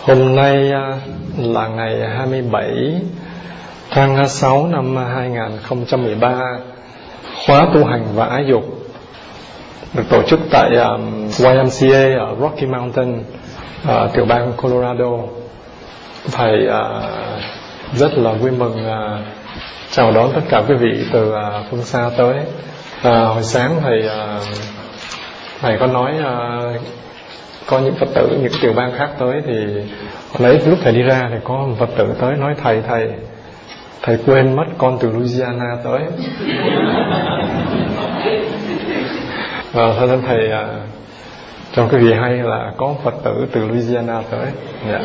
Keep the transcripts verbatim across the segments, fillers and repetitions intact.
Hôm nay là ngày hai mươi bảy tháng sáu năm hai không một ba. Khóa tu hành và ái dục được tổ chức tại Y M C A ở Rocky Mountain, uh, tiểu bang Colorado. Thầy uh, rất là vui mừng uh, chào đón tất cả quý vị từ uh, phương xa tới. Uh, hồi sáng thầy uh, thầy có nói uh, có những Phật tử những tiểu bang khác tới, thì lấy lúc thầy đi ra thì có một Phật tử tới nói thầy thầy thầy quên mất con từ Louisiana tới. Và cho nên thầy uh, cho quý vị hay là có Phật tử từ Louisiana tới. Yeah.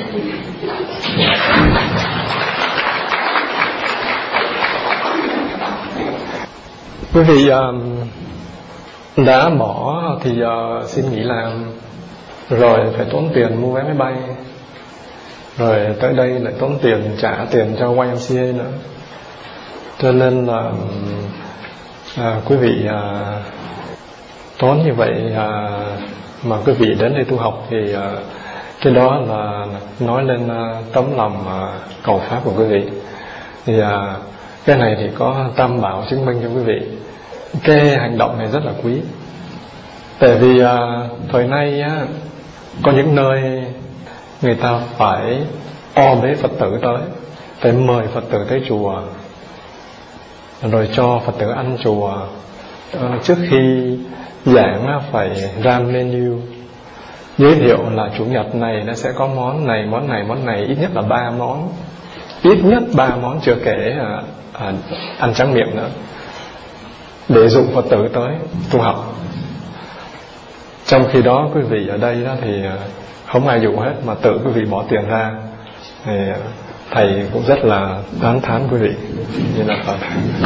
Quý vị uh, đã bỏ thì uh, xin nghỉ làm, rồi phải tốn tiền mua vé máy bay, rồi tới đây lại tốn tiền trả tiền cho Y M C A nữa. Cho nên là à, quý vị à, tốn như vậy à, mà quý vị đến đây tu học thì à, cái đó là nói lên à, tấm lòng à, cầu pháp của quý vị. Thì à, cái này thì có Tam Bảo chứng minh cho quý vị. Cái hành động này rất là quý. Tại vì à, thời nay á, có những nơi người ta phải o bế Phật tử tới, phải mời Phật tử tới chùa, rồi cho Phật tử ăn chùa. à, Trước khi giảng phải ra menu, giới thiệu là chủ nhật này nó sẽ có món này, món này, món này, ít nhất là ba món. Ít nhất ba món, chưa kể à, à, ăn tráng miệng nữa, để dụ Phật tử tới tu học. Trong khi đó quý vị ở đây đó thì không ai dụ hết, mà tự quý vị bỏ tiền ra. Thì thầy cũng rất là tán thán quý vị như là Phật.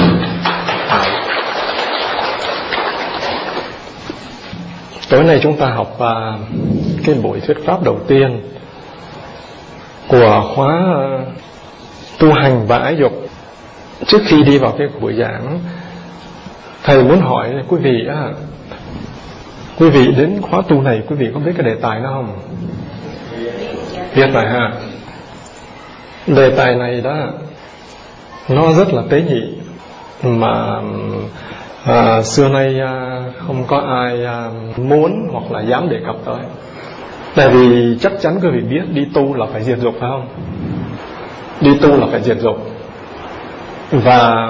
Tối nay chúng ta học uh, cái buổi thuyết pháp đầu tiên của khóa uh, tu hành và ái dục. Trước khi đi vào cái buổi giảng, thầy muốn hỏi quý vị uh, quý vị đến khóa tu này, quý vị có biết cái đề tài đó không? Biết rồi ha. Đề tài này đó nó rất là tế nhị, mà à, xưa nay à, không có ai à, muốn hoặc là dám đề cập tới. Tại vì chắc chắn quý vị biết đi tu là phải diệt dục, phải không? Đi tu là phải diệt dục, và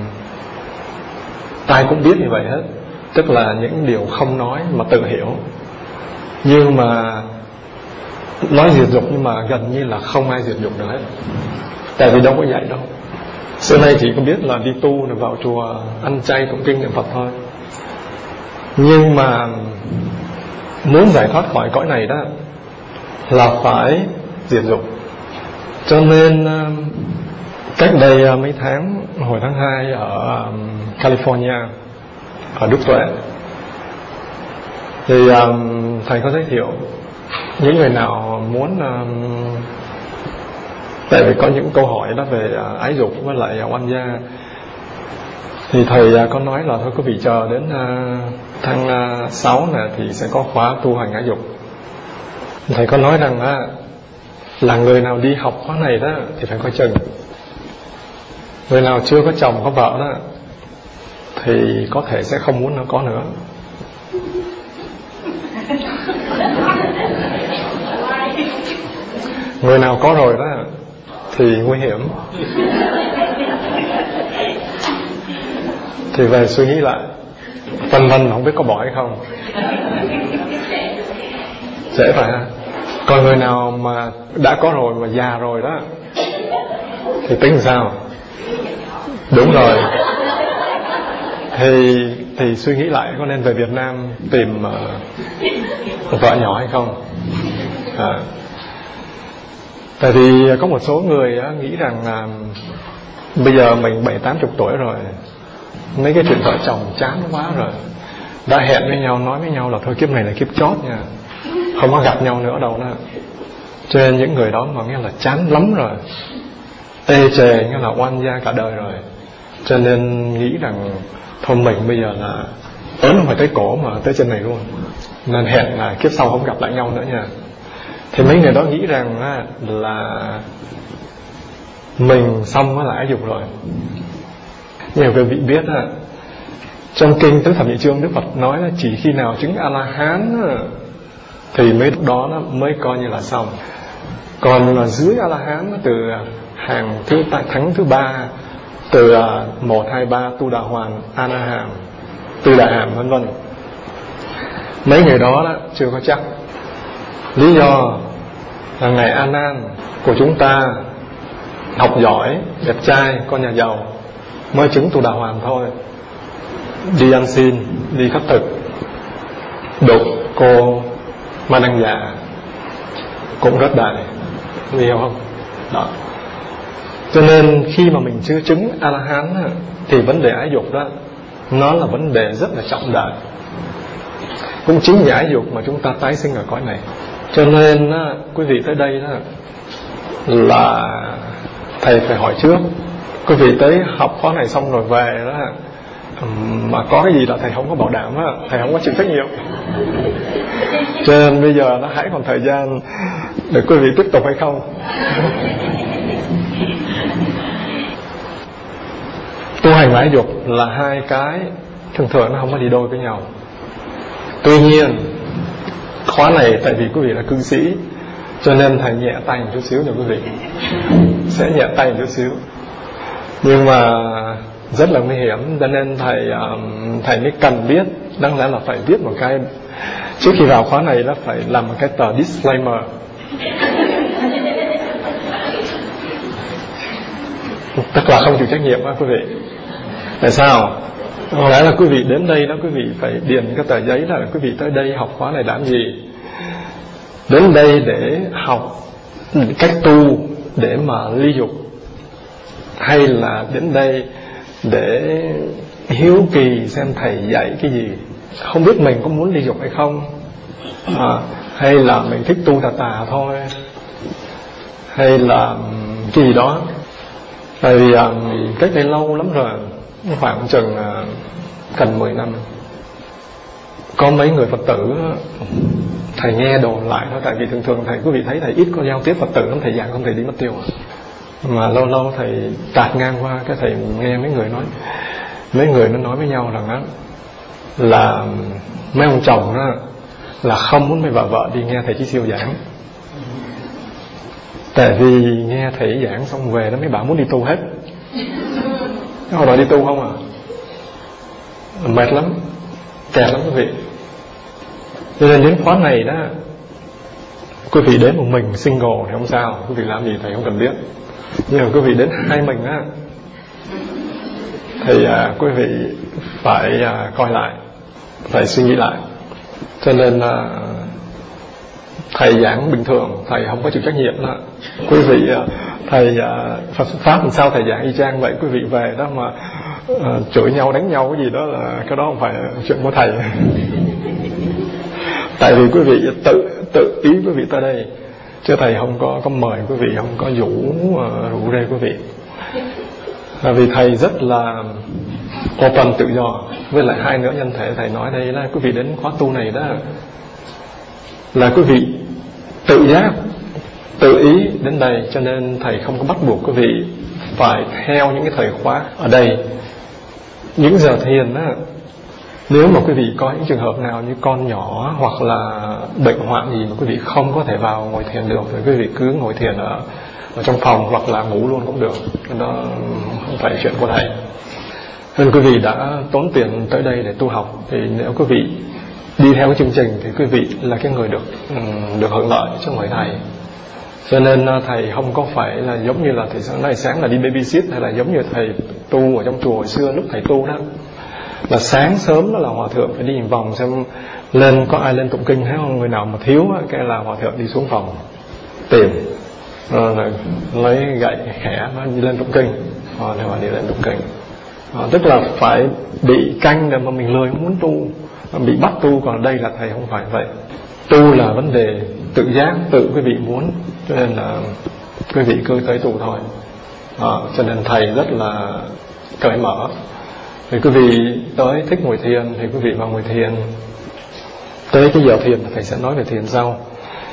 ai cũng biết như vậy hết. Tức là những điều không nói mà tự hiểu. Nhưng mà nói diệt dục, nhưng mà gần như là không ai diệt dục được hết. Tại vì đâu có dạy đâu. Xưa nay chỉ có biết là đi tu rồi vào chùa ăn chay tụng kinh niệm Phật thôi. Nhưng mà muốn giải thoát khỏi cõi này đó là phải diệt dục. Cho nên cách đây mấy tháng, hồi tháng hai ở California, ở Đức Tuệ, thì um, thầy có giới thiệu những người nào muốn, um, tại vì có những câu hỏi đó về uh, ái dục với lại uh, oan gia, thì thầy uh, có nói là thôi quý vị chờ đến uh, tháng uh, sáu này thì sẽ có khóa tu hành ái dục. Thầy có nói rằng uh, là người nào đi học khóa này đó thì phải coi chừng. Người nào chưa có chồng có vợ đó thì có thể sẽ không muốn nó có nữa. Người nào có rồi đó thì nguy hiểm. Thì về suy nghĩ lại, vân vân không biết có bỏ hay không. Dễ phải ha. Còn người nào mà đã có rồi mà già rồi đó thì tính sao? Đúng rồi. Thì, thì suy nghĩ lại có nên về Việt Nam tìm uh, vợ nhỏ hay không. à, Tại vì có một số người uh, nghĩ rằng uh, bây giờ mình bảy tám chục tuổi rồi, mấy cái chuyện vợ chồng chán quá rồi, đã hẹn với nhau, nói với nhau là thôi kiếp này là kiếp chót nha, không có gặp nhau nữa đâu đó. Cho nên những người đó mà nghe là chán lắm rồi, ê chề, nghe là oan gia cả đời rồi, cho nên nghĩ rằng thôi mình bây giờ là ớn không phải tới cổ mà tới chân này luôn, nên hẹn là kiếp sau không gặp lại nhau nữa nha. Thì mấy người đó nghĩ rằng á, là mình xong với lại ái dục rồi. Nhiều quý vị biết á, trong kinh Tứ Thập Nhị Chương Đức Phật nói là chỉ khi nào chứng A-la-hán á, thì mấy lúc đó nó mới coi như là xong. Còn là dưới A-la-hán, từ hàng thứ thắng thứ ba, từ một, hai, ba, Tu Đà Hoàn, A-na-hàm, Tư Đà Hàm vân vân, mấy người đó, đó chưa có chắc. Lý do là ngài A Nan của chúng ta học giỏi, đẹp trai, con nhà giàu, mới chứng Tu Đà Hoàn thôi. Đi ăn xin, đi khất thực, đục cô Ma Đăng Dạ cũng rất đại, hiểu không? Đó. Cho nên khi mà mình chưa chứng A-la-hán thì vấn đề ái dục đó, nó là vấn đề rất là trọng đại. Cũng chính vì ái dục mà chúng ta tái sinh ở cõi này. Cho nên quý vị tới đây đó, là thầy phải hỏi trước. Quý vị tới học khóa này xong rồi về đó, mà có cái gì là thầy không có bảo đảm á, thầy không có chịu trách nhiệm. Cho nên bây giờ nó hãy còn thời gian để quý vị tiếp tục hay không. Tu hành và ái dục là hai cái thường thường nó không có đi đôi với nhau. Tuy nhiên khóa này tại vì quý vị là cư sĩ, cho nên thầy nhẹ tay một chút xíu cho quý vị, sẽ nhẹ tay một chút xíu, nhưng mà rất là nguy hiểm. Cho nên thầy thầy mới cần biết, đáng lẽ là phải viết một cái trước khi vào khóa này, là phải làm một cái tờ disclaimer. Tức là không chịu trách nhiệm đó quý vị. Tại sao? Có lẽ là quý vị đến đây đó, quý vị phải điền cái tờ giấy là quý vị tới đây học khóa này làm gì. Đến đây để học cách tu để mà ly dục, hay là đến đây để hiếu kỳ xem thầy dạy cái gì, không biết mình có muốn ly dục hay không, à, hay là mình thích tu tà tà thôi, hay là cái gì đó. Tại vì cách đây lâu lắm rồi, khoảng chừng gần mười năm, có mấy người Phật tử thầy nghe đồn lại thôi. Tại vì thường thường thầy quý vị thấy thầy ít có giao tiếp Phật tử lắm, thầy giảng không thầy đi mất tiêu à. Mà lâu lâu thầy tạt ngang qua, cái thầy nghe mấy người nói, mấy người nó nói với nhau rằng đó, là mấy ông chồng đó là không muốn mấy bà vợ đi nghe thầy Chí Siêu giảng. Tại vì nghe thầy giảng xong về đó mấy bà muốn đi tu hết. Cái hồi đó đi tu không à, mệt lắm, kẹt lắm quý vị. Cho nên đến khóa này đó, quý vị đến một mình single thì không sao, quý vị làm gì thầy không cần biết. Nhưng mà quý vị đến hai mình á, thì à, quý vị phải à, coi lại, phải suy nghĩ lại. Cho nên à, thầy giảng bình thường, thầy không có chịu trách nhiệm đó. Quý vị à, thầy à, Phật Pháp làm sao thầy giảng y chang vậy. Quý vị về đó mà à, chửi nhau đánh nhau cái gì đó là cái đó không phải chuyện của thầy. Tại vì quý vị tự tự ý quý vị tới đây, chứ thầy không có có mời quý vị, không có rủ uh, rủ rê quý vị. À, vì thầy rất là open, tự do. Với lại hai nữa nhân thể thầy nói đây là quý vị đến khóa tu này đó là quý vị tự giác, tự ý đến đây, cho nên thầy không có bắt buộc quý vị phải theo những cái thời khóa ở đây. Những giờ thiền á, nếu mà quý vị có những trường hợp nào như con nhỏ hoặc là bệnh hoạn gì mà quý vị không có thể vào ngồi thiền được, thì quý vị cứ ngồi thiền ở, ở trong phòng hoặc là ngủ luôn cũng được. Đó không phải chuyện của thầy. Nên quý vị đã tốn tiền tới đây để tu học, thì nếu quý vị đi theo cái chương trình thì quý vị là cái người được được hưởng lợi chứ không phải thầy. Cho nên thầy không có phải là giống như là thầy sáng nay sáng là đi babysit, hay là giống như thầy tu ở trong chùa hồi xưa lúc thầy tu đó, là sáng sớm đó là hòa thượng phải đi một vòng xem lên có ai lên tụng kinh hay không, người nào mà thiếu cái là hòa thượng đi xuống phòng tìm, rồi lấy gậy khẽ nó đi lên tụng kinh, rồi mà đi lên tụng kinh. À, tức là phải bị canh để mà mình lười không muốn tu, bị bắt tu. Còn đây là thầy không phải vậy. Tu là vấn đề tự giác, tự quý vị muốn, cho nên là quý vị cứ tới tu thôi. À, cho nên thầy rất là cởi mở. Thì quý vị tới thích ngồi thiền thì quý vị vào ngồi thiền. Tới cái giờ thiền thầy sẽ nói về thiền sau.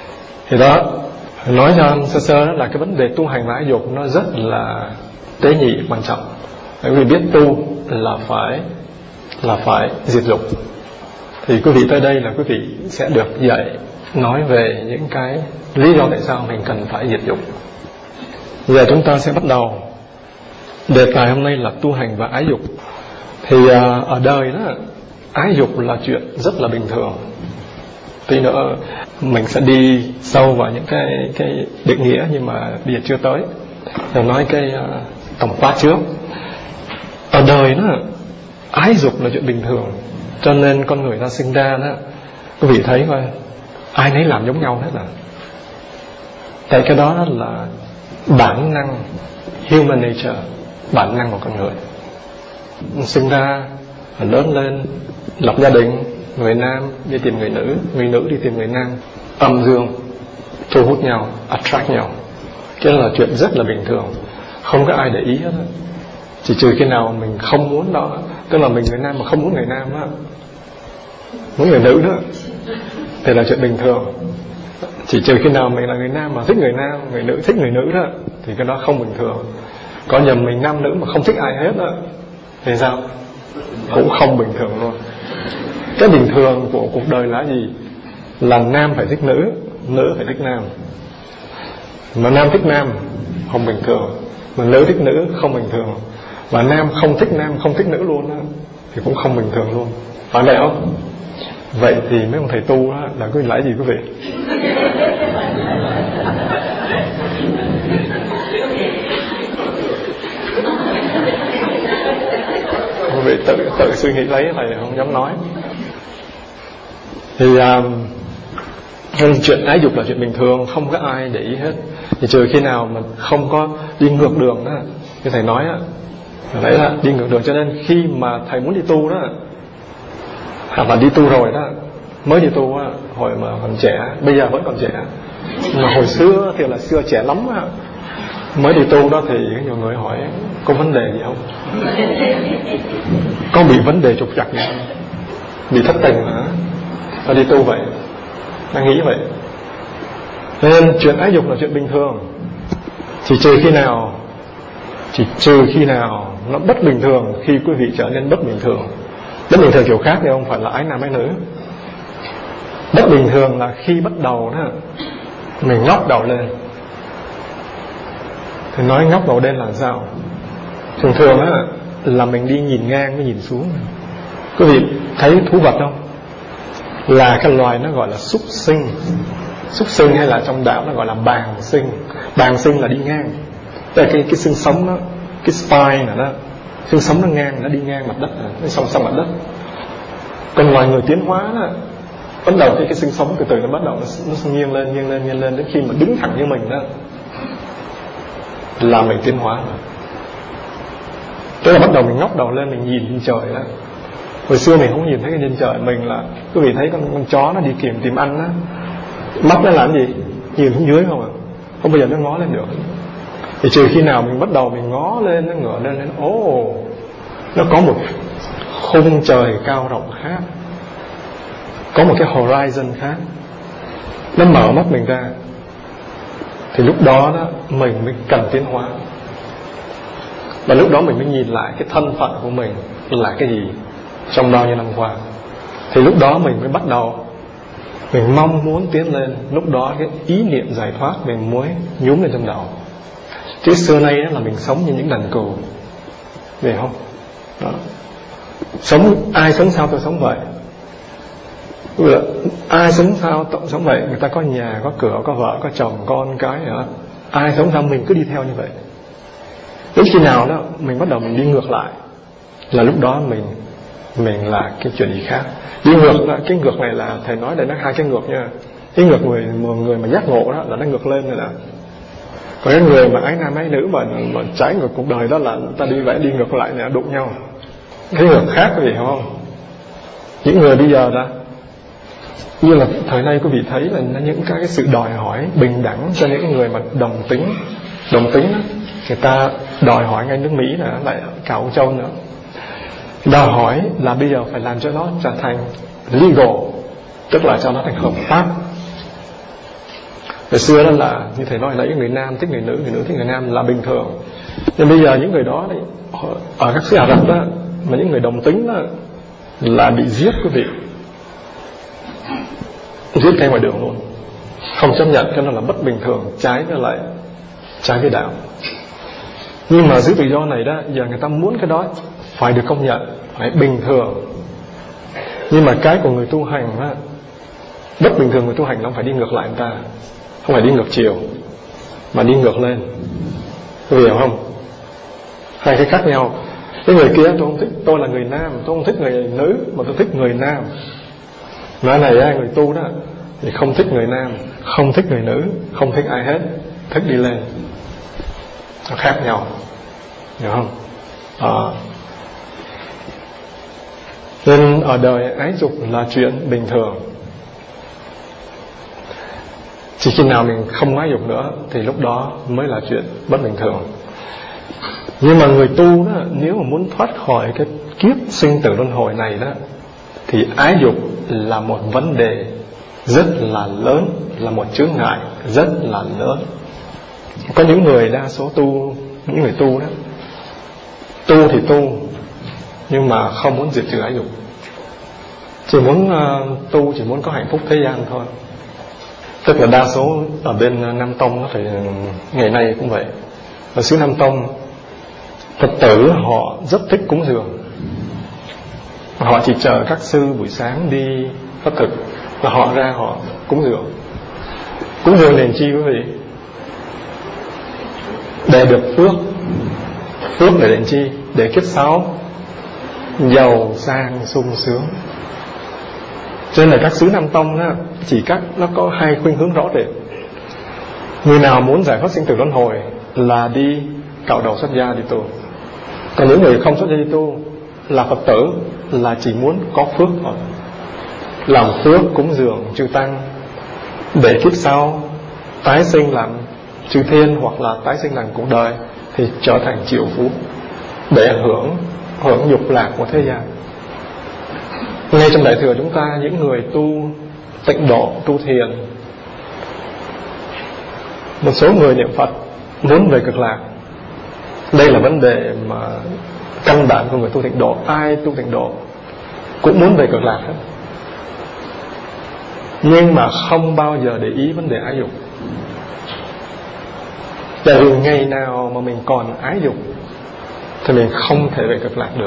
Thì đó, nói cho sơ sơ đó là cái vấn đề tu hành và ái dục nó rất là tế nhị, quan trọng. Bởi vì biết tu là phải là phải diệt dục. Thì quý vị tới đây là quý vị sẽ được dạy nói về những cái lý do tại sao mình cần phải diệt dục. Giờ chúng ta sẽ bắt đầu. Đề tài hôm nay là tu hành và ái dục. Thì uh, ở đời đó, ái dục là chuyện rất là bình thường. Tí nữa mình sẽ đi sâu vào những cái cái định nghĩa, nhưng mà bây giờ chưa tới. Rồi nói cái uh, tổng quát trước. Ở đời đó, ái dục là chuyện bình thường. Cho nên con người ta sinh ra đó, quý vị thấy coi, ai nấy làm giống nhau hết à. Tại cái đó, đó là bản năng, human nature, bản năng của con người. Sinh ra, lớn lên, lập gia đình, người nam đi tìm người nữ, người nữ đi tìm người nam, âm dương thu hút nhau, attract nhau. Cái đó là chuyện rất là bình thường, không có ai để ý hết á. Chỉ trừ khi nào mình không muốn đó, tức là mình người nam mà không muốn người nam á, muốn người nữ đó, thì là chuyện bình thường. Chỉ trừ khi nào mình là người nam mà thích người nam, người nữ thích người nữ đó, thì cái đó không bình thường. Có nhầm mình nam nữ mà không thích ai hết đó, thì sao? Cũng không bình thường luôn. Cái bình thường của cuộc đời là gì? Là nam phải thích nữ, nữ phải thích nam. Mà nam thích nam không bình thường, mà nữ thích nữ không bình thường, mà nam không thích nam không thích nữ luôn đó, thì cũng không bình thường luôn. Phải vậy không? Vậy thì mấy ông thầy tu đó, là có lãi gì quý vị? Quý vị tự tự suy nghĩ lấy, thầy không dám nói. Thì um, chuyện ái dục là chuyện bình thường, không có ai để ý hết. Thì trừ khi nào mà không có đi ngược đường đó, như thầy nói á, đấy là đi ngược đường. Cho nên khi mà thầy muốn đi tu đó, hoặc là đi tu rồi đó, mới đi tu á, hồi mà còn trẻ, bây giờ vẫn còn trẻ, mà hồi xưa thì là xưa trẻ lắm á, mới đi tu đó thì nhiều người hỏi có vấn đề gì không, có bị vấn đề trục trặc gì không, bị thất tình hả, ta đi tu vậy, ta nghĩ vậy. Nên chuyện ái dục là chuyện bình thường. Chỉ trừ khi nào Chỉ trừ khi nào nó bất bình thường, khi quý vị trở nên bất bình thường. Bất bình thường kiểu khác thì không phải là ái nam ái nữ. Bất bình thường là khi bắt đầu đó, mình ngóc đầu lên. Thì nói ngóc đầu lên là sao? Thường thường á, là mình đi nhìn ngang với nhìn xuống. Quý vị thấy thú vật không? Là cái loài nó gọi là súc sinh. Súc sinh hay là trong đạo nó gọi là bàng sinh. Bàng sinh là đi ngang. Tức là cái, cái xương sống đó, cái spine này đó, xương sống nó ngang, nó đi ngang mặt đất, nó song song mặt đất. Còn loài người tiến hóa đó, bắt đầu cái, cái xương sống từ từ nó bắt đầu nó, nó nghiêng lên, nghiêng lên, nghiêng lên, đến khi mà đứng thẳng như mình đó là mình tiến hóa rồi. Tức là bắt đầu mình ngóc đầu lên, mình nhìn trên trời đó. Hồi xưa mình không nhìn thấy cái trên trời, mình là quý vị thấy con, con chó nó đi kiếm tìm ăn đó, mắt nó làm gì? Nhìn xuống dưới không à? Không bao giờ nó ngó lên được. Thì trừ khi nào mình bắt đầu mình ngó lên, nó ngửa lên, lên ồ, oh, nó có một khung trời cao rộng khác, có một cái horizon khác, nó mở mắt mình ra, thì lúc đó, đó mình mới cần tiến hóa. Và lúc đó mình mới nhìn lại cái thân phận của mình là cái gì trong bao nhiêu năm qua. Thì lúc đó mình mới bắt đầu mình mong muốn tiến lên. Lúc đó cái ý niệm giải thoát mình mới nhúm lên trong đầu. Chứ xưa nay đó là mình sống như những đàn cừu, hiểu không? Đó. Sống, ai sống sao tôi sống vậy. Ai sống sao tôi sống vậy. Người ta có nhà, có cửa, có vợ, có chồng, con cái nữa. Ai sống sao mình cứ đi theo như vậy. Đến khi nào đó mình bắt đầu mình đi ngược lại, là lúc đó mình mình là cái chuyện gì khác. Đi ngược là cái ngược này là thầy nói đây nó hai cái ngược nha. Cái ngược người người mà giác ngộ đó là nó ngược lên rồi nè. Còn cái người mà ái nam ái nữ mà, mà trái ngược cuộc đời đó là ta đi vậy, đi ngược lại nè, đụng nhau. Cái ngược khác quý vị hiểu không? Những người bây giờ đó, như là thời nay quý vị thấy là những cái sự đòi hỏi bình đẳng cho những người mà đồng tính. Đồng tính đó, người ta đòi hỏi ngay nước Mỹ là lại cả Âu Châu nữa. Đòi hỏi là bây giờ phải làm cho nó trở thành legal, tức là cho nó thành hợp pháp. Ngày xưa đó là như thầy nói nãy, người nam thích người nữ, người nữ thích người nam là bình thường. Nhưng bây giờ những người đó đấy, ở các xứ Ả Rập đó, mà những người đồng tính đó là bị giết quý vị, giết ngay ngoài đường luôn, không chấp nhận, cái đó là bất bình thường, trái với lại trái với đạo. Nhưng mà giữ tự do này đó, giờ người ta muốn cái đó phải được công nhận, phải bình thường. Nhưng mà cái của người tu hành đó, bất bình thường. Người tu hành nó phải đi ngược lại người ta, không phải đi ngược chiều, mà đi ngược lên. Tôi hiểu không? Hai cái khác nhau. Cái người kia tôi không thích, tôi là người nam, tôi không thích người nữ, mà tôi thích người nam. Nói này người tu đó thì không thích người nam, không thích người nữ, không thích ai hết, thích đi lên. Nó khác nhau, hiểu không? À. Nên ở đời ái dục là chuyện bình thường. Chỉ khi nào mình không ái dục nữa thì lúc đó mới là chuyện bất bình thường. Nhưng mà người tu đó, nếu mà muốn thoát khỏi cái kiếp sinh tử luân hồi này đó, thì ái dục là một vấn đề rất là lớn, là một chướng ngại rất là lớn. Có những người đa số tu, những người tu đó, tu thì tu, nhưng mà không muốn diệt trừ ái dục. Chỉ muốn uh, tu, chỉ muốn có hạnh phúc thế gian thôi. Tức là đa số ở bên Nam Tông đó, thì ngày nay cũng vậy. Ở xứ Nam Tông, Phật tử họ rất thích cúng dường. Họ chỉ chờ các sư buổi sáng đi khất thực và họ ra họ cúng dường. Cúng dường đền chi quý vị? Để được phước. Phước để đền chi? Để kiếp sau giàu sang sung sướng. Cho nên là các xứ Nam Tông đó, chỉ các nó có hai khuynh hướng rõ rệt. Người nào muốn giải thoát sinh tử luân hồi là đi cạo đầu xuất gia đi tu. Còn những người không xuất gia đi tu là Phật tử, là chỉ muốn có phước thôi, làm phước cúng dường chư tăng để kiếp sau tái sinh làm chư thiên, hoặc là tái sinh làm cuộc đời thì trở thành triệu phú, để hưởng hưởng dục lạc của thế gian. Ngay trong Đại Thừa chúng ta, những người tu tịnh độ, tu thiền, một số người niệm Phật muốn về cực lạc. Đây là vấn đề mà căn bản của người tu tịnh độ. Ai tu tịnh độ cũng muốn về cực lạc hết, nhưng mà không bao giờ để ý vấn đề ái dục. Tại vì ngày nào mà mình còn ái dục thì mình không thể về cực lạc được.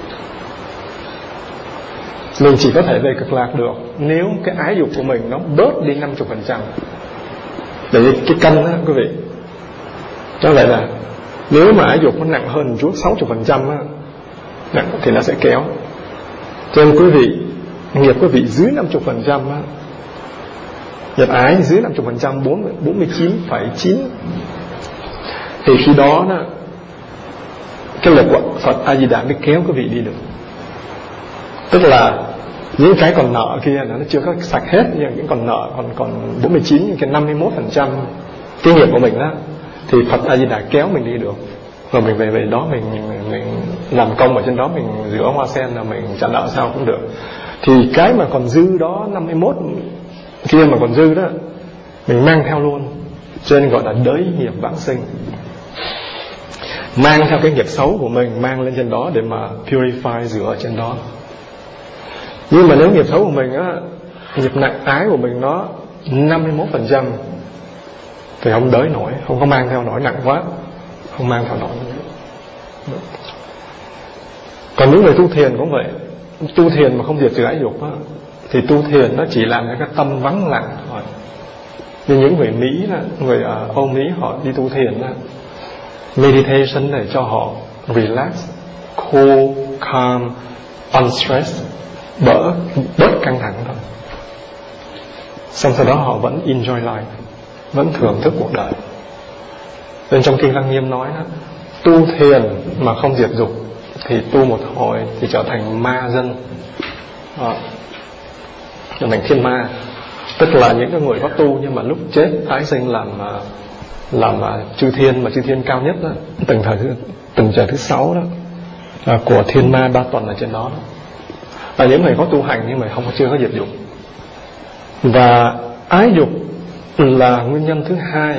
Mình chỉ có thể về cực lạc được nếu cái ái dục của mình nó bớt đi năm mươi phần trăm. Tại vì cái cân đó quý vị, cho vậy là nếu mà ái dục nó nặng hơn một chút, sáu mươi phần trăm nặng, thì nó sẽ kéo. Cho nên quý vị, nghiệp quý vị dưới năm mươi phần trăm, nghiệp ái dưới năm mươi phần trăm, bốn mươi chín phẩy chín, thì khi đó, đó cái lực của Phật A Di Đà mới kéo quý vị đi được. Tức là những cái còn nợ kia nó chưa có sạch hết, nhưng những còn nợ còn còn bốn mươi chín, những cái năm mươi mốt phần trăm cái nghiệp của mình đó, thì Phật A Di Đà kéo mình đi được. Rồi mình về về đó mình, mình, mình làm công ở trên đó, mình rửa hoa sen là mình trả nợ sao cũng được. Thì cái mà còn dư đó, năm mươi mốt kia mà còn dư đó, mình mang theo luôn. Cho nên gọi là đới nghiệp vãng sinh. Mang theo cái nghiệp xấu của mình, mang lên trên đó để mà purify, rửa ở trên đó. Nhưng mà nếu nghiệp xấu của mình á, nghiệp nặng ái của mình nó năm mươi mốt phần trăm thì không đới nổi, không có mang theo nổi, nặng quá không mang theo nổi. Còn những người tu thiền cũng vậy. Tu thiền mà không diệt trừ ái dục á, thì tu thiền nó chỉ làm cho cái tâm vắng lặng thôi. Như những người Mỹ đó, người ở Âu Mỹ họ đi tu thiền đó, meditation để cho họ relax, cool, calm, unstressed, bớt bớt căng thẳng thôi. Xong sau đó họ vẫn enjoy life, vẫn thưởng thức cuộc đời. Nên trong Kinh Lăng Nghiêm nói đó, tu thiền mà không diệt dục thì tu một hồi thì trở thành ma dân, à, trở thành thiên ma. Tức là những cái người có tu nhưng mà lúc chết tái sinh làm làm chư thiên, mà chư thiên cao nhất đó, từng thời thứ từng trời thứ sáu đó, à, của thiên ma ba tuần ở trên đó, đó. Và những người có tu hành nhưng mà không chưa có diệt dục. Và ái dục là nguyên nhân thứ hai.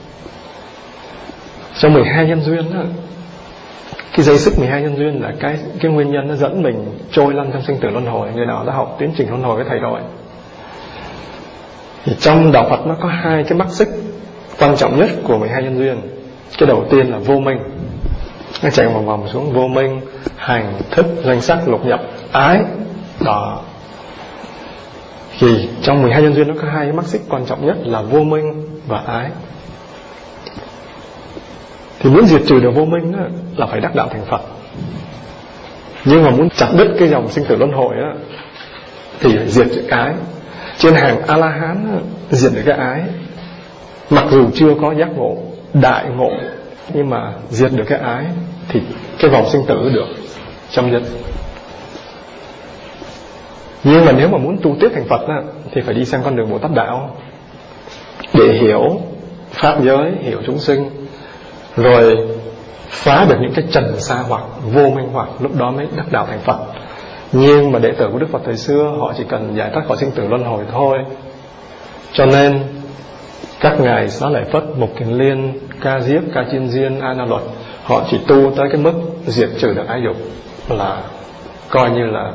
Trong mười hai nhân duyên đó, cái dây xích mười hai nhân duyên là cái cái nguyên nhân nó dẫn mình trôi lăn trong sinh tử luân hồi. Người nào đã học tiến trình luân hồi với thầy rồi thì trong đạo Phật nó có hai cái mắt xích quan trọng nhất của mười hai nhân duyên. Cái đầu tiên là vô minh, nó chạy vòng vòng xuống vô minh, hành, thức, danh sắc, lục nhập, ái. Đó. Thì trong mười hai nhân duyên nó có hai cái mắt xích quan trọng nhất là vô minh và ái. Thì muốn diệt trừ được vô minh đó, là phải đắc đạo thành Phật. Nhưng mà muốn chặt đứt cái dòng sinh tử luân hồi đó, thì phải diệt được ái. Trên hàng A-la-hán diệt được cái ái, mặc dù chưa có giác ngộ, đại ngộ, nhưng mà diệt được cái ái thì cái vòng sinh tử được chấm dứt. Nhưng mà nếu mà muốn tu tiếp thành Phật á, thì phải đi sang con đường Bồ Tát đạo, để hiểu pháp giới, hiểu chúng sinh, rồi phá được những cái trần sa hoặc, vô minh hoặc, lúc đó mới đắc đạo thành Phật. Nhưng mà đệ tử của Đức Phật thời xưa họ chỉ cần giải thoát khỏi sinh tử luân hồi thôi. Cho nên các ngài Xá Lợi Phất, Mục Kiền Liên, Ca Diếp, Ca Chiên Diên, A Na Luật, họ chỉ tu tới cái mức diệt trừ được ái dục, là coi như là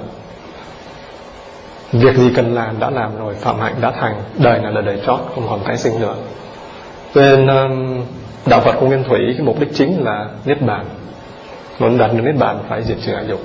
việc gì cần làm đã làm rồi, phạm hạnh đã thành, đời này là đời chót, không còn tái sinh nữa. Nên đạo Phật của Nguyên Thủy, cái mục đích chính là niết bàn. Muốn đạt được niết bàn phải diệt trừ ái dục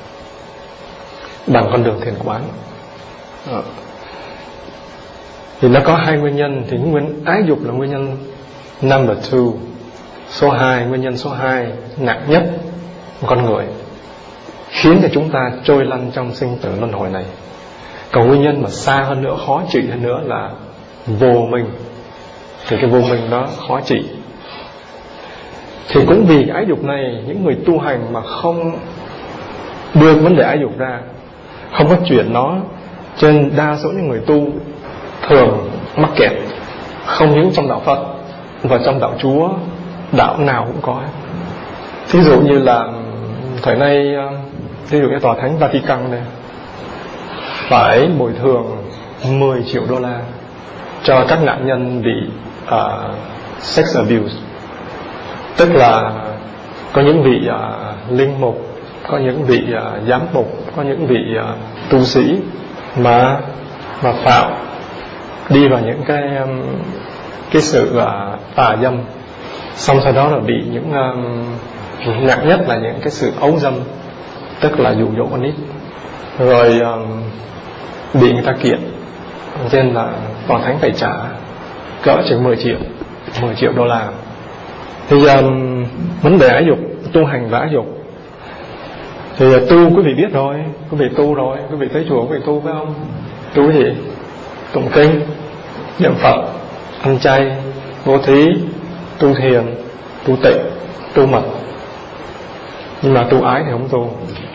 bằng con đường thiền quán. à. Thì nó có hai nguyên nhân. Thì nguyên ái dục là nguyên nhân number two, số hai, nguyên nhân số hai nặng nhất của con người, khiến cho chúng ta trôi lăn trong sinh tử luân hồi này. Còn nguyên nhân mà xa hơn nữa, khó trị hơn nữa là vô minh. Thì cái vô minh đó khó trị. Thì cũng vì cái ái dục này, những người tu hành mà không đưa vấn đề ái dục ra, không có chuyển nó, cho nên đa số những người tu thường mắc kẹt, không những trong đạo Phật và trong đạo Chúa, đạo nào cũng có. Thí dụ như là thời nay, ví dụ như tòa thánh Vatican này phải bồi thường mười triệu đô la cho các nạn nhân bị uh, sex abuse. Tức là có những vị uh, linh mục, có những vị uh, giám mục, có những vị uh, tu sĩ mà mà phạm đi vào những cái um, cái sự uh, tà dâm, xong sau đó là bị những um, nặng nhất là những cái sự ấu dâm, tức là dụ dỗ con nít, rồi um, bị người ta kiện, cho nên là tòa thánh phải trả cỡ chừng mười triệu mười triệu đô la. Thì um, vấn đề ái dục, tu hành và ái dục thì uh, tu quý vị biết rồi, quý vị tu rồi, quý vị tới chùa quý vị tu phải không? Tu cái gì? Tụng kinh, niệm Phật, ăn chay, vô thí, tu thiền, tu tịnh, tu mật. Nhưng mà tu ái thì không tu,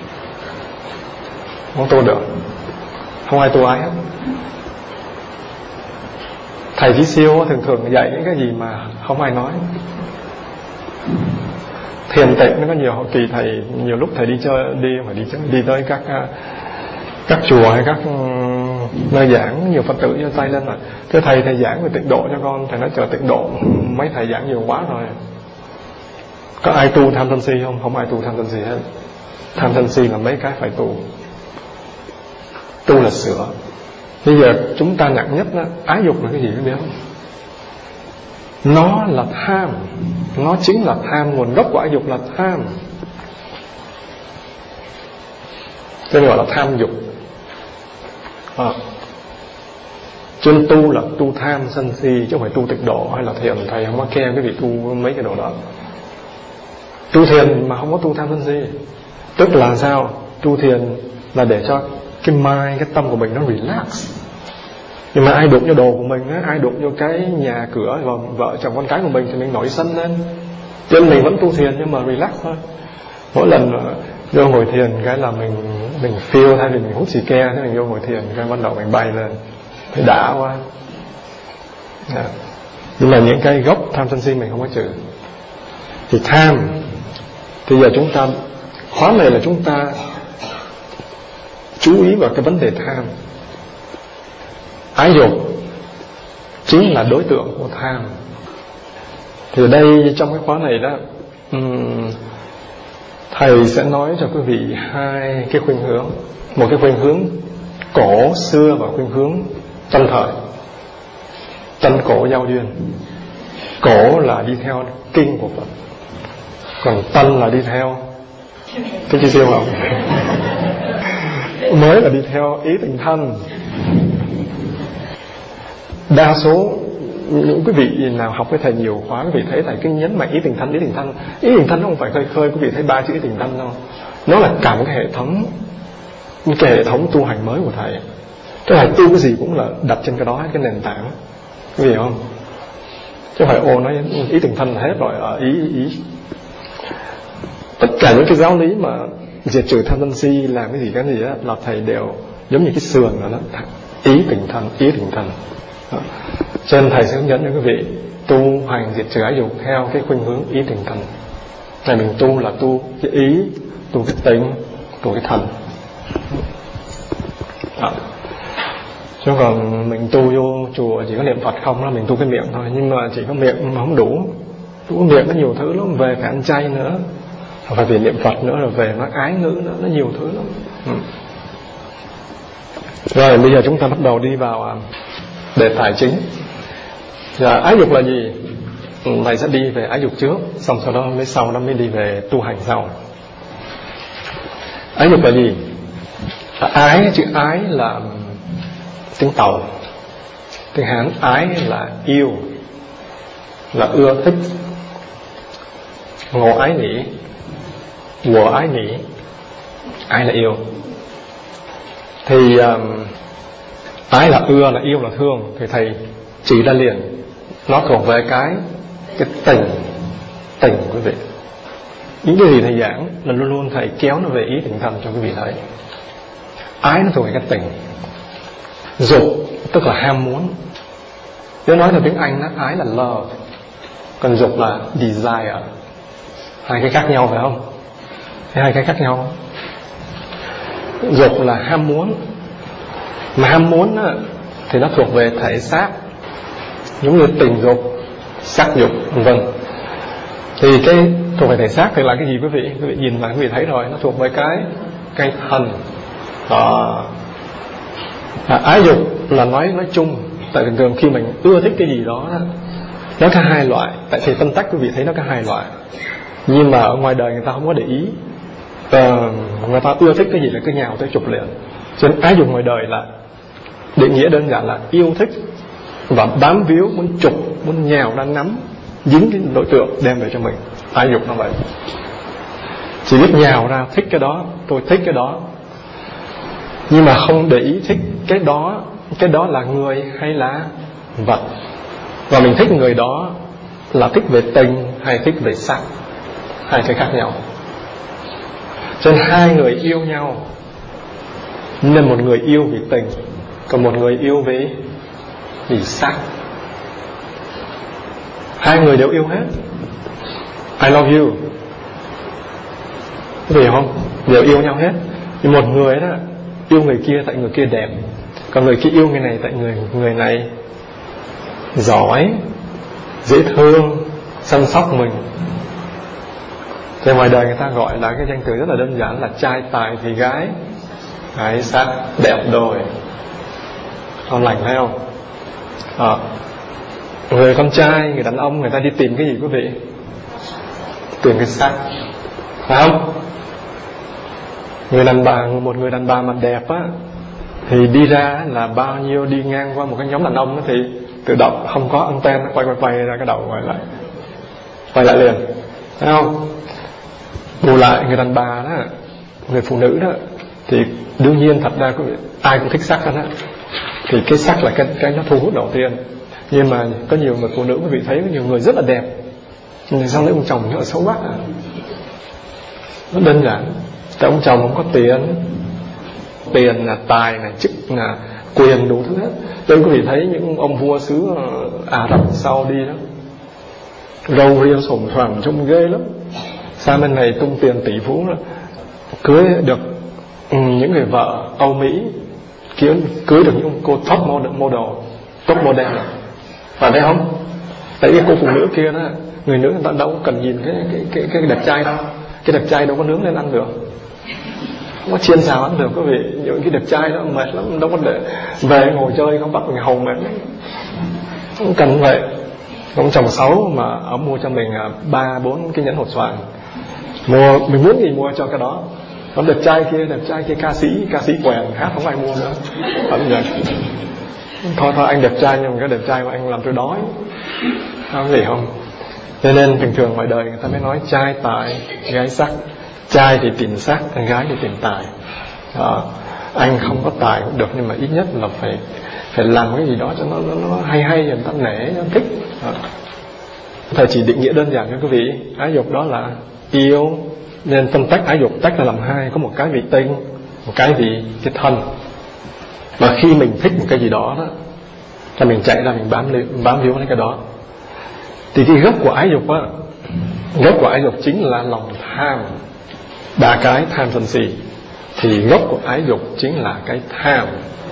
không tu được, không ai tu ái hết. Thầy Chí Siêu thường thường dạy những cái gì mà không ai nói. Thiền tịnh nó có nhiều hậu kỳ, thầy nhiều lúc thầy đi chơi, đi phải đi đi tới các các chùa hay các nơi giảng, nhiều Phật tử giơ tay lên rồi: thưa thầy, thầy giảng về tịnh độ cho con. Thầy nói: chờ tịnh độ, mấy thầy giảng nhiều quá rồi. Có ai tu tham sân si không? Không ai tu tham sân si hết. Tham sân si là mấy cái phải tu. Tu là sửa. Bây giờ chúng ta nặng nhất đó, ái dục là cái gì biết không? Nó là tham. Nó chính là tham. Nguồn gốc của ái dục là tham, cho nên gọi là tham dục. à. Cho nên tu là tu tham sân si, chứ không phải tu tịnh độ hay là thiền. Thầy không có khen cái việc tu mấy cái đồ đó. Tu thiền mà không có tu tham sân si, tức là sao? Tu thiền là để cho cái mind, cái tâm của mình nó relax. Nhưng mà ai đụng vô đồ của mình á, ai đụng vô cái nhà cửa và vợ chồng con cái của mình thì mình nổi sân lên. Cho nên mình vẫn tu thiền nhưng mà relax thôi. Mỗi lần vô ngồi thiền cái là mình mình feel, thay vì mình hút xì ke, thế mình vô ngồi thiền cái bắt đầu mình bay lên, thấy đã quá. Yeah. Nhưng mà những cái gốc tham sân si mình không có trừ. Thì tham, thì giờ chúng ta khóa này là chúng ta chú ý vào cái vấn đề tham. Ái dục chính là đối tượng của tham. Thì ở đây trong cái khóa này đó, um, thầy sẽ nói cho quý vị hai cái khuynh hướng. Một cái khuynh hướng cổ xưa và khuynh hướng tân thời, tân cổ giao duyên. Cổ là đi theo kinh của Phật, còn tân là đi theo cái chi siêu không? Mới là đi theo ý tình thân. Đa số những quý vị nào học với thầy nhiều khóa, quý vị thấy thầy cứ nhấn mạnh ý tình thân, ý tình thân. Ý tình thân nó không phải khơi khơi quý vị thấy ba chữ ý tình thân đâu. Nó là cả một cái hệ thống, cái hệ thống tu hành mới của thầy. Cái thầy tu cái gì cũng là đặt trên cái đó, cái nền tảng, quý vị không? Chứ không phải ô nói ý tình thân là hết rồi, ở ý ý. Tất cả những cái giáo lý mà diệt trừ tham sân si, làm cái gì cái gì đó, là thầy đều giống như cái sườn rồi đó, ý tình thân, ý tình thân. Đó. Cho nên thầy sẽ hướng dẫn cho quý vị tu hành diệt trừ ái dục theo cái khuynh hướng ý tình thân. Này mình tu là tu cái ý, tu cái tính, tu cái thân. Đó. Chứ còn mình tu vô chùa chỉ có niệm Phật không là mình tu cái miệng thôi. Nhưng mà chỉ có miệng mà không đủ. Tu cái miệng nó nhiều thứ lắm, về phải ăn chay nữa, phải về niệm Phật nữa, rồi về nó ái ngữ nữa, nó nhiều thứ lắm. Ừ. Rồi bây giờ chúng ta bắt đầu đi vào đề tài chính. Dạ, ái dục là gì? Thầy sẽ đi về ái dục trước, xong sau đó mới sau đó mới đi về tu hành sau. Ái dục là gì? Ái, chữ ái là tiếng Tàu, tiếng Hán ái là yêu, là ưa thích. Ngộ ái nỉ, của ái nỉ, ái là yêu. Thì um, ái là ưa, là yêu, là thương. Thì thầy chỉ ra liền, nó thuộc về cái cái tình, tình quý vị. Những cái gì thầy giảng là luôn luôn thầy kéo nó về ý tình thân cho quý vị thấy. Ái nó thuộc về cái tình. Dục tức là ham muốn. Nếu nói là tiếng Anh đó, ái là love, còn dục là desire. Hai cái khác nhau phải không? Hai cái khác nhau. Dục là ham muốn, mà ham muốn đó, thì nó thuộc về thể xác, giống như tình dục, sắc dục, vân vân. Thì cái thuộc về thể xác thì là cái gì quý vị? Quý vị nhìn là quý vị thấy rồi, nó thuộc về cái cái thân. Đó. À, ái dục là nói nói chung, tại thường thường khi mình ưa thích cái gì đó, nó có hai loại. Tại thì phân tách quý vị thấy nó có hai loại, nhưng mà ở ngoài đời người ta không có để ý. À, người ta ưa thích cái gì là cứ nhào tới chụp liền. Cho nên ái dục ngoài đời là định nghĩa đơn giản là yêu thích và bám víu, muốn chụp, muốn nhào ra nắm, dính cái đối tượng đem về cho mình. Ái dục nó vậy, chỉ biết nhào ra thích cái đó, tôi thích cái đó, nhưng mà không để ý thích cái đó, cái đó là người hay là vật, và mình thích người đó là thích về tình hay thích về sắc, hai cái khác nhau. Cho nên hai người yêu nhau, nên một người yêu vì tình, còn một người yêu vì vì sắc. Hai người đều yêu hết. I love you, có hiểu không? Đều yêu nhau hết. Nhưng một người đó yêu người kia tại người kia đẹp, còn người kia yêu người này tại người người này giỏi, dễ thương, chăm sóc mình. Thì ngoài đời người ta gọi là cái danh từ rất là đơn giản là trai tài thì gái gái sắc đẹp đôi. Ngon lành phải không? À, người con trai, người đàn ông người ta đi tìm cái gì quý vị? Tìm cái sắc, phải không? Người đàn bà, một người đàn bà mà đẹp á, thì đi ra là bao nhiêu đi ngang qua một cái nhóm đàn ông đó, thì tự động không có anten nó quay quay quay ra cái đầu quay lại, quay lại liền, thấy không? Bù lại người đàn bà đó, người phụ nữ đó, thì đương nhiên thật ra ai cũng thích sắc đó, thì cái sắc là cái cái nó thu hút đầu tiên. Nhưng mà có nhiều người phụ nữ quý vị thấy có nhiều người rất là đẹp, nhưng sao lấy ông chồng nó xấu quá à? Nó đơn giản, tại ông chồng không có tiền, tiền là tài là chức là quyền đủ thứ hết. Cho nên quý vị thấy những ông vua xứ Ả Rập sau đi đó, râu ria sồm xoàm trông ghê lắm. Sang bên này tung tiền tỷ phú đó, cưới được những người vợ Âu Mỹ, cưới, cưới được những cô top model, model top model, phải thấy không? Tại cái cô phụ nữ kia đó, người nữ người ta đâu cần nhìn cái cái cái cái đẹp trai đâu, cái đẹp trai đâu có nướng lên ăn được, không có chiên xào ăn được quý vị. Những cái đẹp trai đó mệt lắm, đâu có để về ngồi chơi không bắt mình hầu mệt lắm, không cần vậy. Ông chồng xấu mà ông mua cho mình ba bốn cái nhẫn hột xoàn, mua mình muốn gì mua cho cái đó. Còn đẹp trai kia, đẹp trai kia ca sĩ, ca sĩ quèn hát không ai mua nữa. Ông vậy. Thôi thôi anh đẹp trai nhưng mà cái đẹp trai của anh làm tôi đói, không gì không. Cho nên thường thường ngoài đời người ta mới nói trai tài gái sắc. Trai thì tìm sắc, gái thì tìm tài. Đó. Anh không có tài cũng được, nhưng mà ít nhất là phải phải làm cái gì đó cho nó nó, nó hay hay, người ta nể, người ta thích. Đó. Thầy chỉ định nghĩa đơn giản cho quý vị, ái dục đó là yêu. Nên phân tách ái dục tách ra làm hai, có một cái vị tinh, một cái vị cái thân. Và khi mình thích một cái gì đó đó, thì mình chạy ra mình bám bám víu lấy cái đó. Thì cái gốc của ái dục á, gốc của ái dục chính là lòng tham. Ba cái tham sân si, thì gốc của ái dục chính là cái tham.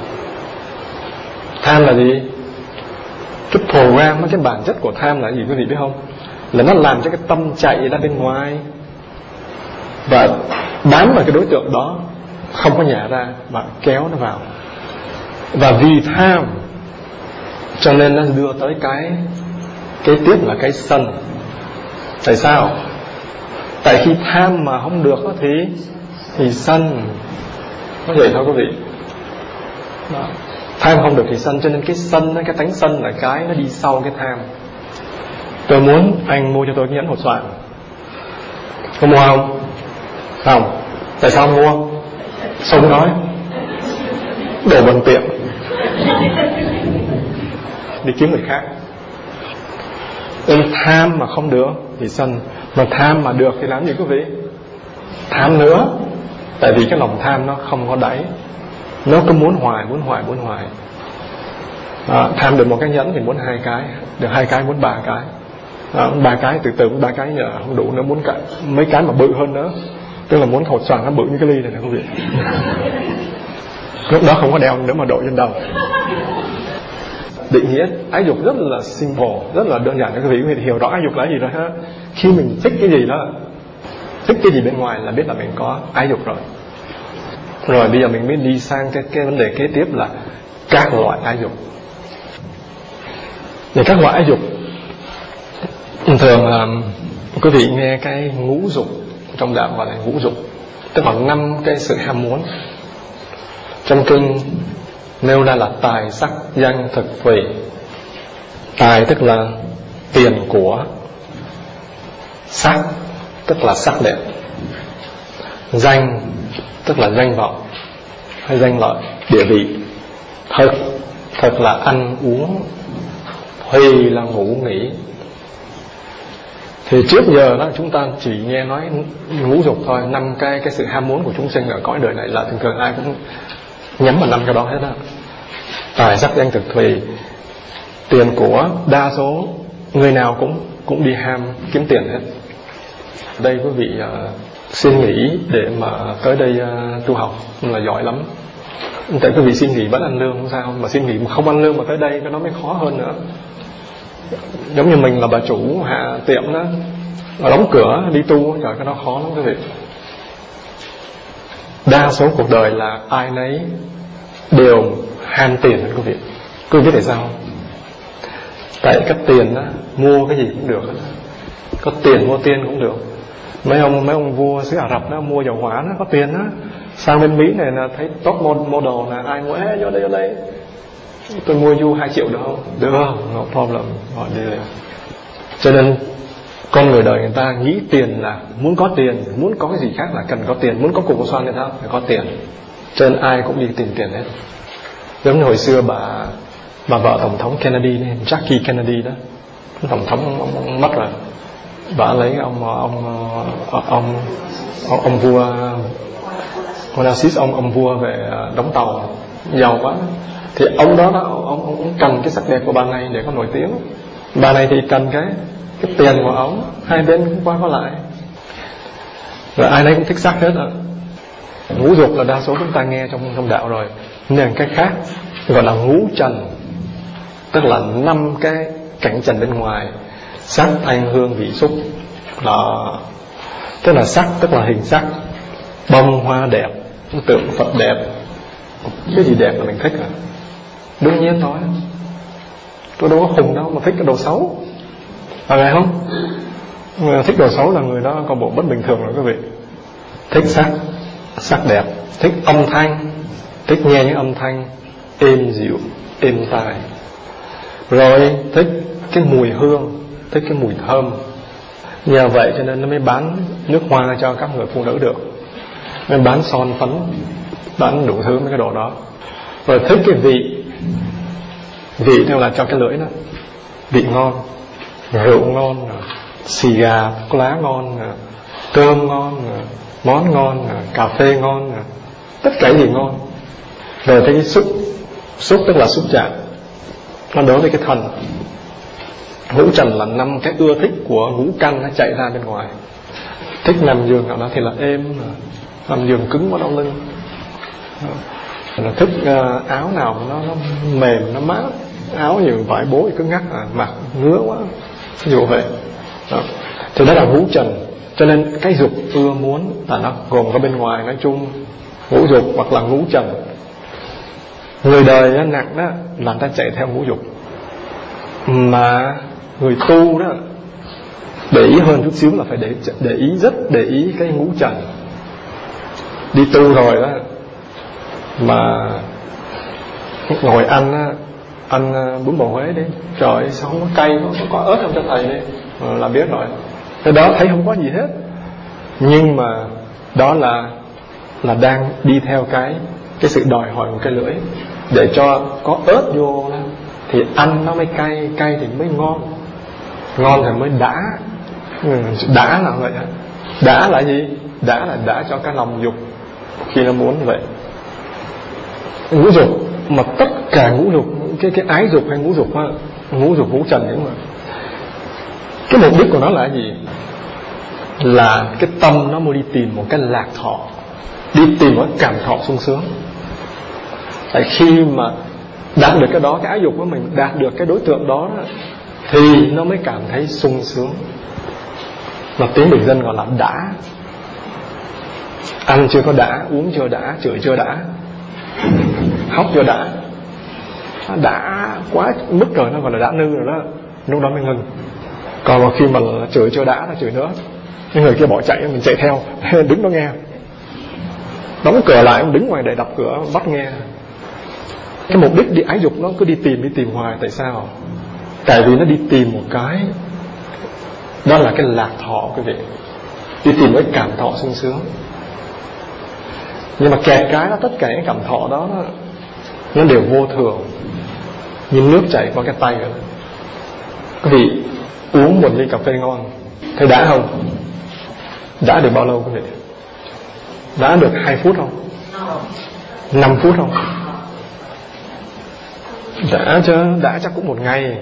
Tham là gì? Cái program, cái bản chất của tham là gì quý vị biết không? Là nó làm cho cái tâm chạy ra bên ngoài và bám vào cái đối tượng đó, không có nhả ra và kéo nó vào. Và vì tham cho nên nó đưa tới cái kế tiếp là cái sân. Tại sao? Tại khi tham mà không được thì thì sân. Có vậy thôi quý vị. Đó. Tham không được thì sân, cho nên cái sân, cái tánh sân là cái nó đi sau cái tham. Tôi muốn anh mua cho tôi cái nhẫn hột xoàn, có mua không? Không. Tại sao không mua? Sao không nói? Đồ bằng tiệm, đi kiếm người khác. Nên tham mà không được thì sân, mà tham mà được thì làm gì quý vị? Tham nữa. Tại vì cái lòng tham nó không có đáy, nó cứ muốn hoài, muốn hoài, muốn hoài. À, tham được một cái nhẫn thì muốn hai cái, được hai cái muốn ba cái, à, ba cái từ từ ba cái nhờ không đủ nữa, muốn cả mấy cái mà bự hơn nữa, tức là muốn hột xoàn nó bự như cái ly này nè quý vị. Lúc đó không có đeo nữa mà đội trên đầu. Định nghĩa ái dục rất là simple, rất là đơn giản cho quý vị. Quý vị hiểu rõ ái dục là gì rồi ha. Khi mình thích cái gì đó, thích cái gì bên ngoài là biết là mình có ái dục rồi. Rồi bây giờ mình mới đi sang cái, cái vấn đề kế tiếp là các loại ái dục. Thì các loại ái dục thường là quý vị nghe cái ngũ dục trong đạo gọi là ngũ dục, tức là năm cái sự ham muốn. Trong kinh nêu ra là tài, sắc, danh, thực, thùy. Tài tức là tiền của, sắc tức là sắc đẹp, danh tức là danh vọng hay danh lợi, địa vị, thực thực là ăn uống, thùy là ngủ nghỉ. Thì trước giờ đó chúng ta chỉ nghe nói ngũ dục thôi, năm cái cái sự ham muốn của chúng sinh ở cõi đời này là thường thường ai cũng nhắm vào năm cái đó hết đó. Tài, sắc, danh, thực, thùy, tiền của, đa số người nào cũng cũng đi ham kiếm tiền hết. Đây quý vị uh, xin nghỉ để mà tới đây uh, tu học là giỏi lắm. Tại quý vị xin nghỉ vẫn ăn lương không sao, mà xin nghỉ mà không ăn lương mà tới đây cái nó mới khó hơn nữa. Giống như mình là bà chủ hạ tiệm đó, đóng cửa đi tu, trời cái nó khó lắm quý vị. Đa số cuộc đời là ai nấy đều ham tiền quý vị. Quý vị biết tại sao không? Tại cái tiền đó, mua cái gì cũng được, có tiền mua tiên cũng được. Mấy ông mấy ông vua xứ Ả Rập đó mua dầu hỏa nó có tiền đó, sang bên Mỹ này là thấy top model là ai mua hết vô đây vô đây. Tôi mua du hai triệu được không? Được không? No problem. Họ đi liền. Cho nên con người đời người ta nghĩ tiền là muốn có tiền, muốn có cái gì khác là cần có tiền, muốn có cục có xoan người ta phải có tiền. Cho nên ai cũng đi tìm tiền hết. Giống như hồi xưa bà bà vợ tổng thống Kennedy, Jackie Kennedy đó, tổng thống ông, ông mất rồi, bà lấy ông ông ông ông, ông, ông vua Onassis, ông ông vua về đóng tàu, giàu quá. Thì ông đó, đó ông, ông, ông cần cái sắc đẹp của bà này để có nổi tiếng. Bà này thì cần cái cái tiền của ông, hai bên cũng qua có lại. Rồi ai nấy cũng thích sắc hết rồi. Ngũ dục là đa số chúng ta nghe trong trong đạo rồi, nên cái khác gọi là ngũ trần, tức là năm cái cảnh trần bên ngoài, sắc thanh hương vị xúc đó. Tức là sắc tức là hình sắc, bông hoa đẹp, tượng Phật đẹp, cái gì đẹp là mình thích à? Đương nhiên thôi, tôi đâu có khùng đâu mà thích cái đồ xấu, phải vậy không? Người thích đồ xấu là người đó có bộ bất bình thường rồi quý vị. Thích sắc, sắc đẹp. Thích âm thanh, thích nghe những âm thanh êm dịu, êm tai. Rồi thích cái mùi hương, thích cái mùi thơm. Nhờ vậy cho nên nó mới bán nước hoa cho các người phụ nữ được, mới bán son phấn, bán đủ thứ mấy cái đồ đó. Rồi thích cái vị, vị theo là cho cái lưỡi đó, vị ngon, rượu ngon, xì gà, thuốc lá ngon, cơm ngon, món ngon, cà phê ngon, tất cả gì ngon. Rồi thấy cái xúc, xúc tức là xúc chạm, nó đối với cái thần. Ngũ trần là năm cái ưa thích của ngũ căn nó chạy ra bên ngoài. Thích nằm giường nào đó thì là êm, nằm giường cứng quá đau lưng. Rồi thích uh, áo nào nó, nó mềm, nó mát. Áo nhiều vải bố thì cứ ngắt à, mặc ngứa quá, ví dụ vậy đó. Thì đó là ngũ trần. Cho nên cái dục ưa muốn là nó gồm có bên ngoài, nói chung ngũ dục hoặc là ngũ trần. Người đời đó, nặng đó là người ta chạy theo ngũ dục, mà người tu đó để ý hơn chút xíu là phải để để ý rất để ý cái ngũ trần. Đi tu rồi đó mà ngồi ăn đó, ăn bún bò Huế đi, trời ơi, sao không có cay, có, có ớt không cho thầy đi, là biết rồi. Cái đó thấy không có gì hết, nhưng mà đó là là đang đi theo cái cái sự đòi hỏi của cái lưỡi, để cho có ớt vô đó, thì ăn nó mới cay, cay thì mới ngon, ngon thì mới đã. Ừ, đã là vậy. Đã là gì? Đã là đã cho cái lòng dục khi nó muốn như vậy. Ngũ dục mà tất cả ngũ dục, cái cái ái dục hay ngũ dục á, ngũ dục ngũ trần ấy mà. Cái mục đích của nó là gì? Là cái tâm nó muốn đi tìm một cái lạc thọ, đi tìm một cái cảm thọ sung sướng. Tại khi mà đạt được cái đó, cái ái dục của mình đạt được cái đối tượng đó, thì nó mới cảm thấy sung sướng. Mà tiếng bình dân gọi là đã. Ăn chưa có đã, uống chưa đã, chửi chưa đã, khóc chưa đã. Đã quá mức rồi, nó gọi là đã nư rồi đó, lúc đó mới ngừng. Còn mà khi mà chửi chưa đã là chửi nữa, những người kia bỏ chạy, mình chạy theo đứng đó nghe, đóng cửa lại, đứng ngoài để đập cửa bắt nghe. Cái mục đích đi ái dục nó cứ đi tìm đi tìm hoài. Tại sao? Tại vì nó đi tìm một cái, đó là cái lạc thọ quý vị, đi tìm cái cảm thọ sung sướng. Nhưng mà kẹt cái đó, tất cả những cảm thọ đó nó đều vô thường, như nước chảy qua cái tay rồi. Quý vị uống một ly cà phê ngon, thấy đã không? Đã được bao lâu quý vị? Đã được hai phút không? Năm phút không? Đã chứ, đã chắc cũng một ngày.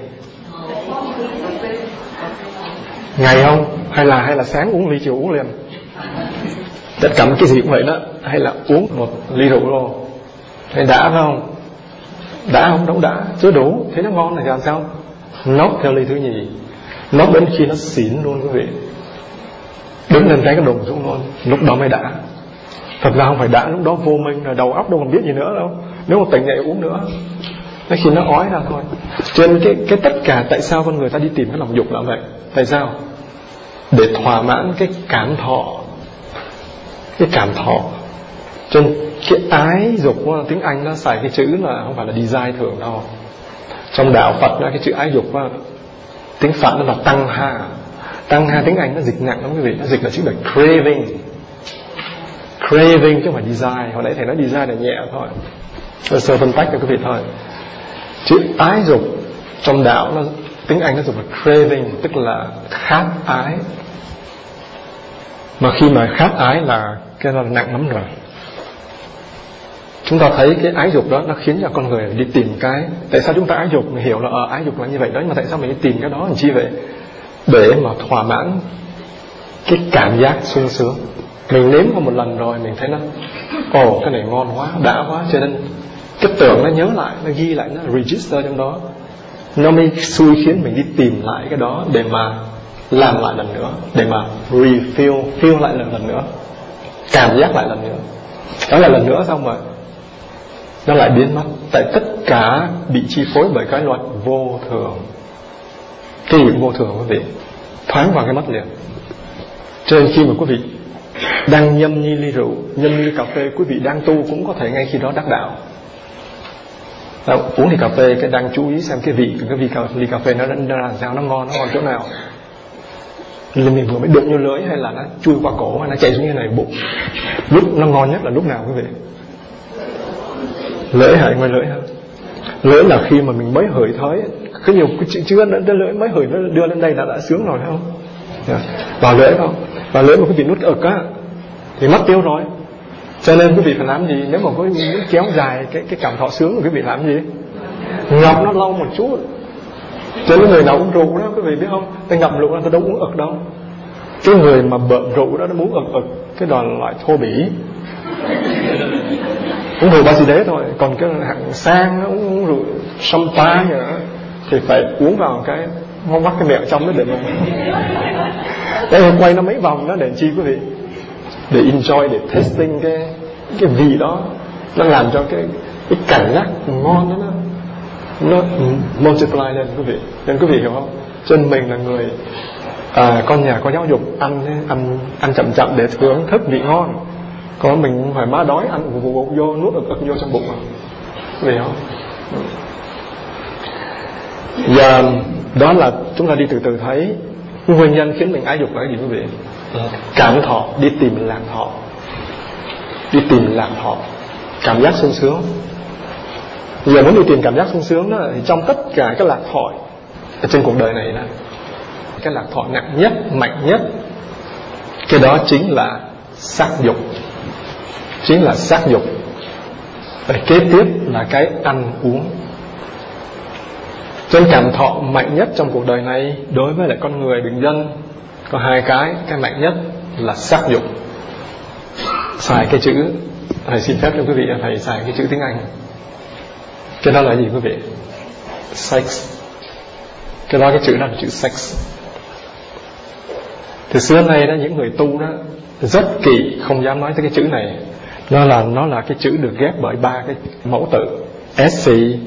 Ngày không? Hay là hay là sáng uống ly, chiều uống liền. Tất cả cái gì cũng vậy đó. Hay là uống một ly rượu luôn. Hay đã phải không? Đã không? Đâu đã, chưa đủ. Thế nó ngon là làm sao? Nốt theo ly thứ nhì, nốt đến khi nó xỉn luôn quý vị, đứng lên cái cái đùng xuống luôn, lúc đó mới đã. Thật ra không phải đã, lúc đó vô minh rồi, đầu óc đâu còn biết gì nữa đâu. Nếu mà tỉnh dậy uống nữa, nó khi nó ói ra thôi. Cho nên cái, cái tất cả tại sao con người ta đi tìm cái lòng dục là vậy? Tại sao? Để thỏa mãn cái cảm thọ, cái cảm thọ. Cho nên cái ái dục, tiếng Anh nó xài cái chữ là không phải là desire thường đâu. Trong đạo Phật đó, cái chữ ái dục đó, tiếng Phật nó là tăng ha. Tăng ha tiếng Anh nó dịch nặng lắm quý vị, nó dịch là chữ là craving. Craving chứ không phải desire. Hồi nãy thầy nói desire là nhẹ thôi, sơ sơ phân tách cho quý vị thôi. Chữ ái dục trong đạo nó, tiếng Anh nó dùng là craving, tức là khát ái. Mà khi mà khát ái là cái là nặng lắm rồi. Chúng ta thấy cái ái dục đó nó khiến cho con người đi tìm cái. Tại sao chúng ta ái dục? Mình hiểu là ờ, ái dục là như vậy đó, nhưng mà tại sao mình đi tìm cái đó làm chi vậy? Để mà thỏa mãn cái cảm giác sung sướng. Mình nếm qua một lần rồi mình thấy nó ồ cái này ngon quá, đã quá, cho nên cái tưởng nó nhớ lại, nó ghi lại, nó register trong đó. nó mới xui khiến mình đi tìm lại cái đó để mà làm lại lần nữa, để mà refill, fill lại lần, lần nữa, cảm giác lại lần nữa. Đó là lần nữa xong rồi nó lại biến mất. Tại tất cả bị chi phối bởi cái luật vô thường. Cái gì vô thường quý vị, thoáng vào cái mắt liền. Cho nên khi mà quý vị đang nhâm nhi ly rượu, nhâm nhi ly cà phê, quý vị đang tu cũng có thể ngay khi đó đắc đạo. Đó, uống ly cà phê cái đang chú ý xem cái vị cái vị cà, ly cà phê nó nó làm sao, nó ngon, nó ngon chỗ nào. Mình vừa mới đụng vô lưỡi hay là nó chui qua cổ hay nó chạy xuống như này bụng. Lúc nó ngon nhất là lúc nào quý vị? Lưỡi hả? Ngoài lưỡi hả? Lưỡi là khi mà mình mới hửi thới. Có nhiều cái chữ chứa nó lưỡi mới hửi nó đưa lên đây là đã sướng rồi, phải không? Yeah. Vào lưỡi không? Vào lưỡi mà quý vị nuốt ực á thì mất tiêu rồi. Cho nên quý vị phải làm gì? Nếu mà có muốn kéo dài cái cái cảm thọ sướng của quý vị làm gì? Ngập nó lâu một chút. Cho nên người nào uống rượu đó quý vị biết không? Ta ngậm rượu ta đâu uống ực đâu. Cái người mà bợm rượu đó nó muốn ực ực, cái đó là loại thô bỉ. Uống rượu ba xì đế thôi. Còn cái hạng sang nó uống, uống rượu champagne vậy đó, thì phải uống vào cái ngon mắt cái miệng trong đó để mà đây quay nó mấy vòng đó để chi quý vị? Để enjoy, để tasting cái cái vị đó, nó làm cho cái cái cảm giác ngon đó nó nó multiply lên quý vị. Nên quý vị hiểu không? Cho nên mình là người à, con nhà có giáo dục, ăn ăn ăn chậm chậm để thưởng thức vị ngon. Còn mình phải má đói ăn vụ vụ vô nuốt ực ực vô trong bụng à. Quý vị không? Và đó là chúng ta đi từ từ thấy nguyên nhân khiến mình ái dục là cái gì quý vị? Cảm thọ, đi tìm lạc thọ. Đi tìm lạc thọ, cảm giác sung sướng. Giờ muốn đi tìm cảm giác sung sướng đó, thì trong tất cả các lạc thọ ở trên cuộc đời này đó, cái lạc thọ nặng nhất, mạnh nhất, cái đó chính là sắc dục. Chính là sắc dục. Và kế tiếp là cái ăn uống. Trên cảm thọ mạnh nhất trong cuộc đời này đối với lại con người bình dân có hai cái. Cái mạnh nhất là sắc dục. Xài cái chữ, thầy xin phép cho quý vị thầy xài cái chữ tiếng Anh. Cái đó là gì quý vị? Sex. Cái đó cái chữ đó là chữ sex. Từ xưa nay đó những người tu đó rất kỵ, không dám nói tới cái chữ này. Nó là nó là cái chữ được ghép bởi ba cái mẫu tự S, C,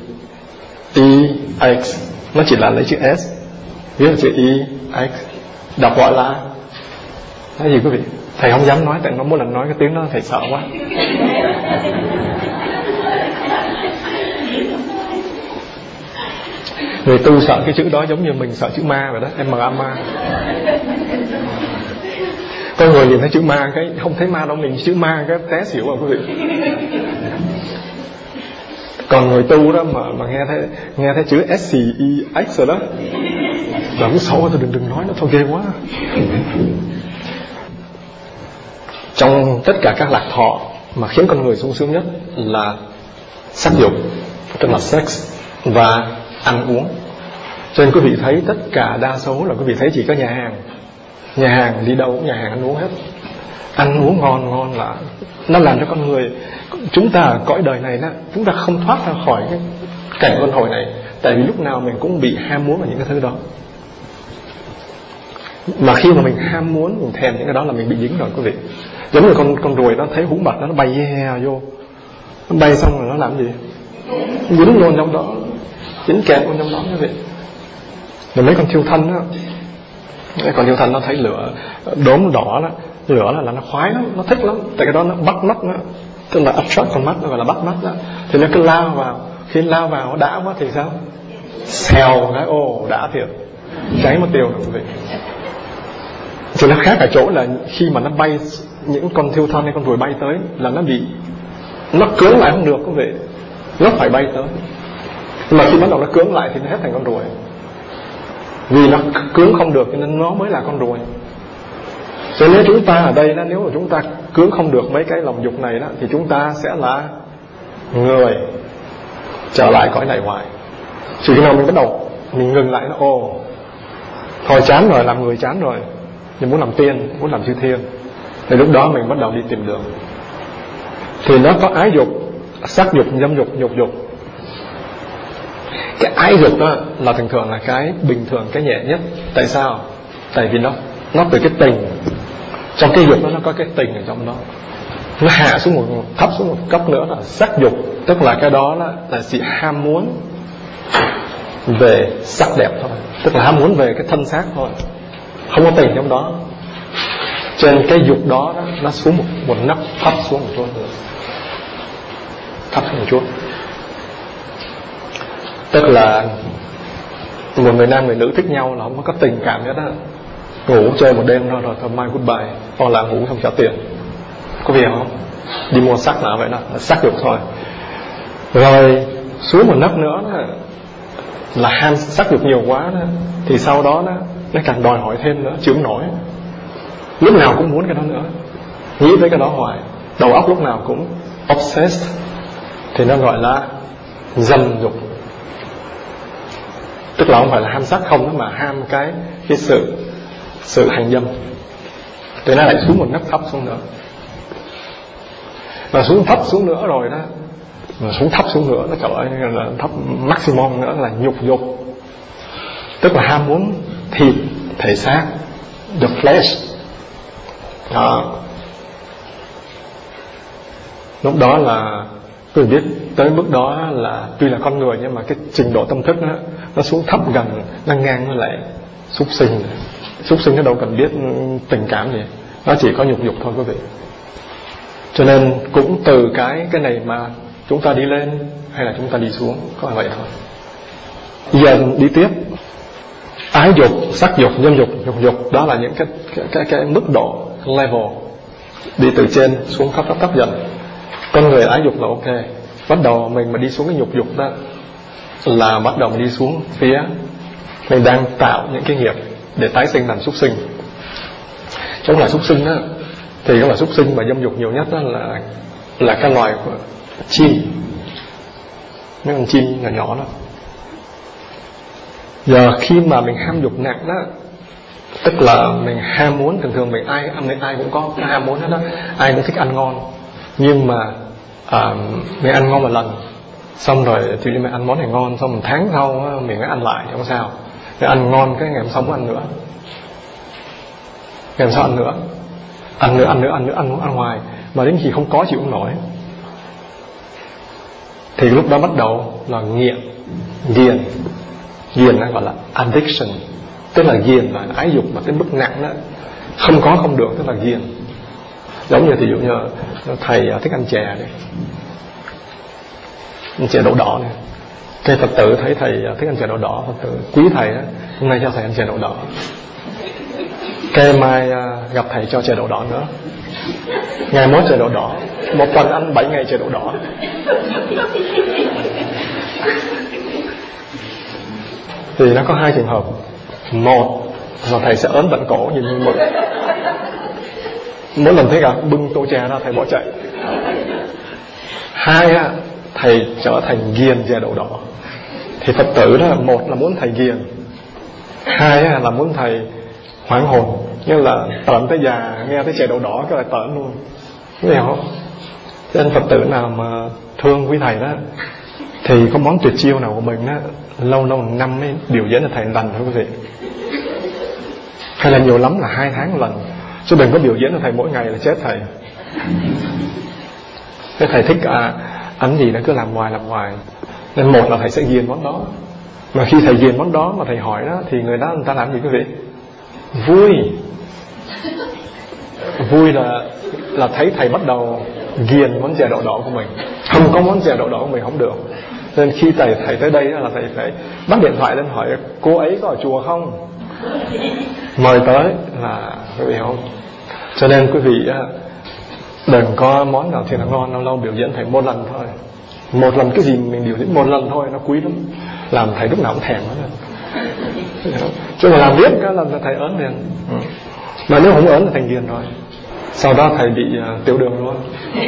E, X. Nó chỉ là lấy chữ S, viết là chữ E, X, đọc gọi là cái gì quý vị? Thầy không dám nói, tại nó mỗi lần nói cái tiếng đó thầy sợ quá. Người tu sợ cái chữ đó giống như mình sợ chữ ma vậy đó, em M A ma. Có người nhìn thấy chữ ma cái không thấy ma đâu, mình chữ ma cái té xỉu à quý vị. Còn người tu đó mà mà nghe thấy nghe thấy chữ S, E, X rồi đó, là cũng xấu, thôi đừng đừng nói nó, thôi ghê quá. Trong tất cả các lạc thọ mà khiến con người sung sướng nhất là sắc dục, tức là sex, và ăn uống. Cho nên quý vị thấy tất cả đa số là quý vị thấy chỉ có nhà hàng. Nhà hàng đi đâu cũng nhà hàng ăn uống hết. Ăn uống ngon ngon là nó làm cho con người, chúng ta ở cõi đời này đó, chúng ta không thoát ra khỏi cái cảnh luân hồi này. Tại vì lúc nào mình cũng bị ham muốn vào những cái thứ đó. Mà khi mà mình ham muốn, mình thèm những cái đó là mình bị dính rồi quý vị. Giống như con con ruồi nó thấy hũ mật đó, nó bay yeah, vô, nó bay xong rồi nó làm gì? Nó dính luôn trong đó, dính kẹt luôn trong đó quý vị. Rồi mấy con thiêu thân đó, mấy con thiêu thân nó thấy lửa đốm đỏ đó, lửa là, là nó khoái lắm, nó thích lắm. Tại cái đó nó bắt mắt nó, tức là attract con mắt, nó gọi là bắt mắt đó. Thì nó cứ lao vào, khi lao vào nó đã quá thì sao? Xèo cái ô đã thiệt, cháy mất tiêu rồi quý vị. Thì nó khác ở chỗ là khi mà nó bay, những con thiêu thân hay con ruồi bay tới là nó bị, nó cưỡng lại không được quý vị, nó phải bay tới. Nhưng mà khi bắt đầu nó cưỡng lại thì nó hết thành con ruồi. Vì nó cưỡng không được cho nên nó mới là con ruồi. Cho nên chúng ta ở đây đó, nếu mà chúng ta cưỡng không được mấy cái lòng dục này đó, thì chúng ta sẽ là người trở lại cõi này hoài. Chỉ khi nào mình bắt đầu mình ngừng lại nó, ồ thôi chán rồi, làm người chán rồi, mình muốn làm tiên, muốn làm chư thiên, thì lúc đó mình bắt đầu đi tìm đường. Thì nó có ái dục, sắc dục, dâm dục, nhục dục. Cái ái dục đó là thường thường là cái bình thường, cái nhẹ nhất. Tại sao? Tại vì nó nó từ cái tình. Trong cái dục đó nó có cái tình ở trong đó. Nó hạ xuống một thấp xuống một cấp nữa là sắc dục, tức là cái đó là, là sự ham muốn về sắc đẹp thôi, tức là ham muốn về cái thân xác thôi, không có tình trong đó. Trên cái dục đó, đó nó xuống một, một nấc thấp xuống một chút nữa, thấp xuống một chút. Tức là một người nam người nữ thích nhau là không có tình cảm hết á, ngủ chơi một đêm thôi rồi thôi mai goodbye, hoặc là ngủ không trả tiền. Có việc không? Đi mua sắc là vậy đó, là sắc dục thôi. Rồi xuống một nấc nữa đó, là ham sắc dục nhiều quá đó, thì sau đó đó, nó càng đòi hỏi thêm nữa, chịu không nổi, lúc nào cũng muốn cái đó nữa, nghĩ tới cái đó hoài, đầu óc lúc nào cũng obsessed, thì nó gọi là dâm dục. Tức là không phải là ham sắc không đó, mà ham cái cái sự sự hành dâm. Thì nó lại xuống một nấc thấp xuống nữa, và xuống thấp xuống nữa rồi đó, mà xuống thấp xuống nữa nó trở là thấp maximum nữa là nhục dục, tức là ham muốn thịt, thể xác, the flesh. Đó. Lúc đó là tôi biết tới mức đó là tuy là con người nhưng mà cái trình độ tâm thức đó, nó xuống thấp gần, nó ngang với lại súc sinh. Súc sinh nó đâu cần biết tình cảm gì, nó chỉ có nhục dục thôi quý vị. Cho nên cũng từ cái cái này mà chúng ta đi lên hay là chúng ta đi xuống, có vậy thôi. Giờ đi tiếp. Ái dục, sắc dục, dâm dục, dục dục, đó là những cái cái cái, cái mức độ level, đi từ trên xuống thấp thấp thấp dần. Con người ái dục là ok, bắt đầu mình mà đi xuống cái nhục dục đó là bắt đầu mình đi xuống phía mình đang tạo những cái nghiệp để tái sinh thành súc sinh. Trong loài súc sinh đó, thì cái loài súc sinh mà dâm dục nhiều nhất đó là là cái loài của chim, mấy con chim nhỏ nhỏ đó. Giờ khi mà mình ham dục nặng đó, tức là mình ham muốn, thường thường mình ai ăn ai cũng có cái ham muốn hết đó, ai cũng thích ăn ngon, nhưng mà à, mình ăn ngon một lần, xong rồi thì mình ăn món này ngon, xong một tháng sau mình mới ăn lại, không sao. Mình ăn ngon cái ngày hôm sau cũng ăn nữa, ngày hôm sau ăn nữa, ăn nữa, ăn nữa, ăn nữa, ăn, ăn hoài, mà đến khi không có chịu không nổi, thì lúc đó bắt đầu là nghiện, ghiền. Ghiền nó gọi là addiction, tức là ghiền là ái dục mà cái mức nặng đó, không có không được, tức là ghiền. Giống như ví dụ như thầy thích ăn chè đi, ăn chè đậu đỏ này, cái Phật tử thấy thầy thích ăn chè đậu đỏ, Phật tử quý thầy đó, hôm nay cho thầy ăn chè đậu đỏ, cái mai gặp thầy cho chè đậu đỏ nữa, ngày mốt chè đậu đỏ, một tuần ăn bảy ngày chè đậu đỏ. Thì nó có hai trường hợp. Một là thầy sẽ ớn tận cổ nhìn như mực, mỗi lần thấy gặp bưng tô chè ra thầy bỏ chạy. Hai á, thầy trở thành ghiền chè đậu đỏ. Thì Phật tử đó, một là muốn thầy ghiền, hai á, là muốn thầy hoảng hồn, như là tởn tới già nghe thấy chè đậu đỏ cái lại tởn luôn, hiểu không? Cho nên Phật tử nào mà thương quý thầy đó, thì có món tuyệt chiêu nào của mình đó, lâu lâu năm mới biểu diễn cho thầy lần thôi quý vị, hay là nhiều lắm là hai tháng một lần, chứ đừng có biểu diễn cho thầy mỗi ngày là chết thầy. Cái thầy thích à, ăn gì nó cứ làm hoài làm hoài, nên một là thầy sẽ ghiền món đó. Mà khi thầy ghiền món đó mà thầy hỏi đó, thì người đó người ta làm gì quý vị? Vui. Vui là là thấy thầy bắt đầu ghiền món chè đậu đỏ của mình, không có món chè đậu đỏ của mình không được. Nên khi thầy thầy tới đây là thầy phải bắt điện thoại lên hỏi cô ấy có ở chùa không, mời tới là quý vị không. Cho nên quý vị đừng có món nào thì là ngon lâu lâu biểu diễn thầy một lần thôi. Một lần cái gì mình biểu diễn một lần thôi nó quý lắm, làm thầy lúc nào cũng thèm hết. Chứ mà làm biết cái lần là thầy ớn liền. Ừ. Mà nếu không ớn là thành ghiền rồi, sau đó thầy bị uh, tiểu đường luôn.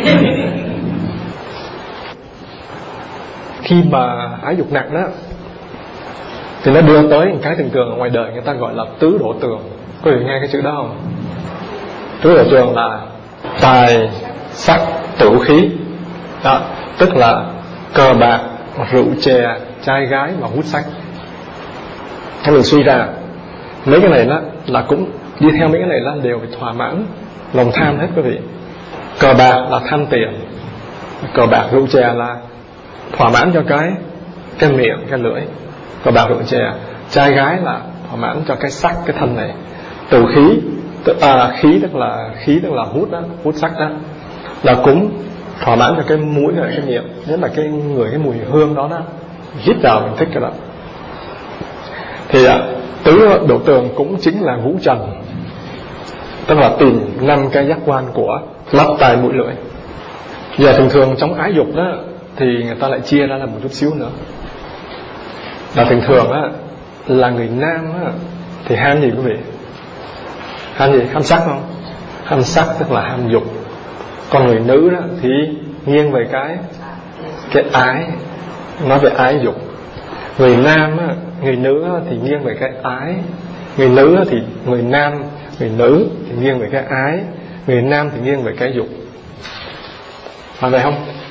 Khi mà ái dục nặng đó, thì nó đưa tới một cái thường thường ở ngoài đời người ta gọi là tứ đổ tường. Có người nghe cái chữ đó không? Tứ đổ tường là tài, sắc, tửu khí đó, tức là cờ bạc, rượu chè, trai gái và hút sách. Thế mình suy ra mấy cái này đó là cũng đi theo mấy cái này là đều phải thỏa mãn lòng tham hết quý vị. Cờ bạc là tham tiền, cờ bạc rượu chè là thỏa mãn cho cái cái miệng, cái lưỡi. Cờ bạc rượu chè, trai gái là thỏa mãn cho cái sắc, cái thân này. Từ khí, tức, à, khí tức là khí tức là hút đó, hút sắc đó, là cũng thỏa mãn cho cái mũi và cái miệng, nhất là cái người cái mùi hương đó đó, hít vào mình thích cái đó. Thì à, tứ biểu tượng cũng chính là ngũ trần, tức là tìm năm cái giác quan của mắt, tai, mũi, lưỡi. Giờ thường thường trong ái dục đó thì người ta lại chia ra là một chút xíu nữa. Là thường thường á là người nam á thì ham gì quý vị? Ham gì? Ham sắc không? Ham sắc tức là ham dục. Còn người nữ đó thì nghiêng về cái cái ái, nói về ái dục. Người nam á, người nữ á, thì nghiêng về cái ái. Người nữ á, thì người nam, người nữ thì nghiêng về cái ái. Người nam thì nghiêng về cái dục. Phải vậy không?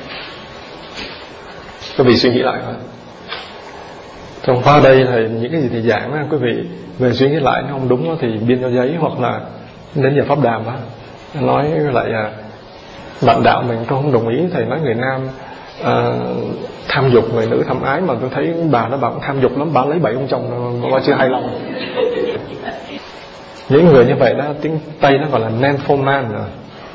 Quý vị suy nghĩ lại thôi. Trong qua đây thì những cái gì thì giảng á, quý vị về suy nghĩ lại, nó không đúng đó, thì biên cho giấy hoặc là đến giờ pháp đàm á, nói lại à, bạn đạo mình tôi không đồng ý thầy nói người nam à, tham dục, người nữ tham ái, mà tôi thấy bà đó bà cũng tham dục lắm, bà lấy bảy ông chồng mà chưa hài lòng. Những người như vậy đó tiếng Tây nó gọi là nymphoman rồi,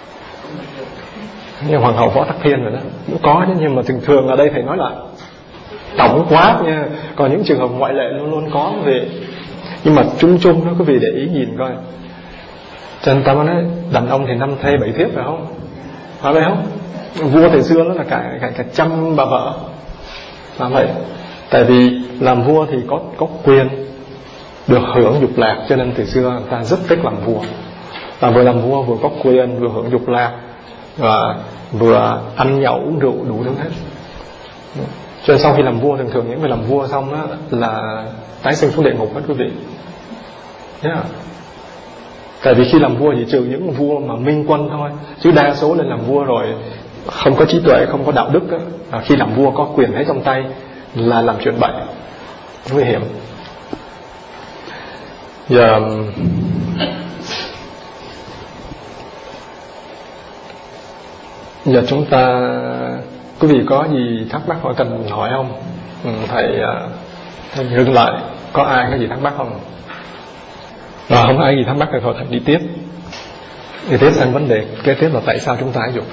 như hoàng hậu Võ Tắc Thiên rồi đó, cũng có chứ, nhưng mà thường thường ở đây thầy nói là tổng quát nha, còn những trường hợp ngoại lệ luôn luôn có về, nhưng mà chung chung đó quý vị để ý nhìn coi. Cho nên ta mới nói đàn ông thì năm thê bảy thiếp phải không? Phải vậy không? Vua thời xưa đó là cả, cả, cả trăm bà vợ. Làm vậy. Tại vì làm vua thì có, có quyền được hưởng dục lạc, cho nên từ xưa người ta rất thích làm vua. Và vừa làm vua vừa có quyền, vừa hưởng dục lạc, và vừa ăn nhậu uống rượu đủ thứ hết. Cho nên sau khi làm vua, thường thường những người làm vua xong đó là tái sinh xuống địa ngục hết quý vị. Yeah. Tại vì khi làm vua chỉ trừ những vua mà minh quân thôi, chứ đa số lên làm vua rồi không có trí tuệ, không có đạo đức đó, à, khi làm vua có quyền hết trong tay là làm chuyện bậy, nguy hiểm. Giờ giờ chúng ta, quý vị có gì thắc mắc hỏi cần hỏi không? Ừ, thầy thầy ngưng lại, có ai có gì thắc mắc không? Và không ai gì thắc mắc thì thôi thầy đi tiếp. Đi tiếp sang vấn đề kế tiếp là tại sao chúng ta ái dục.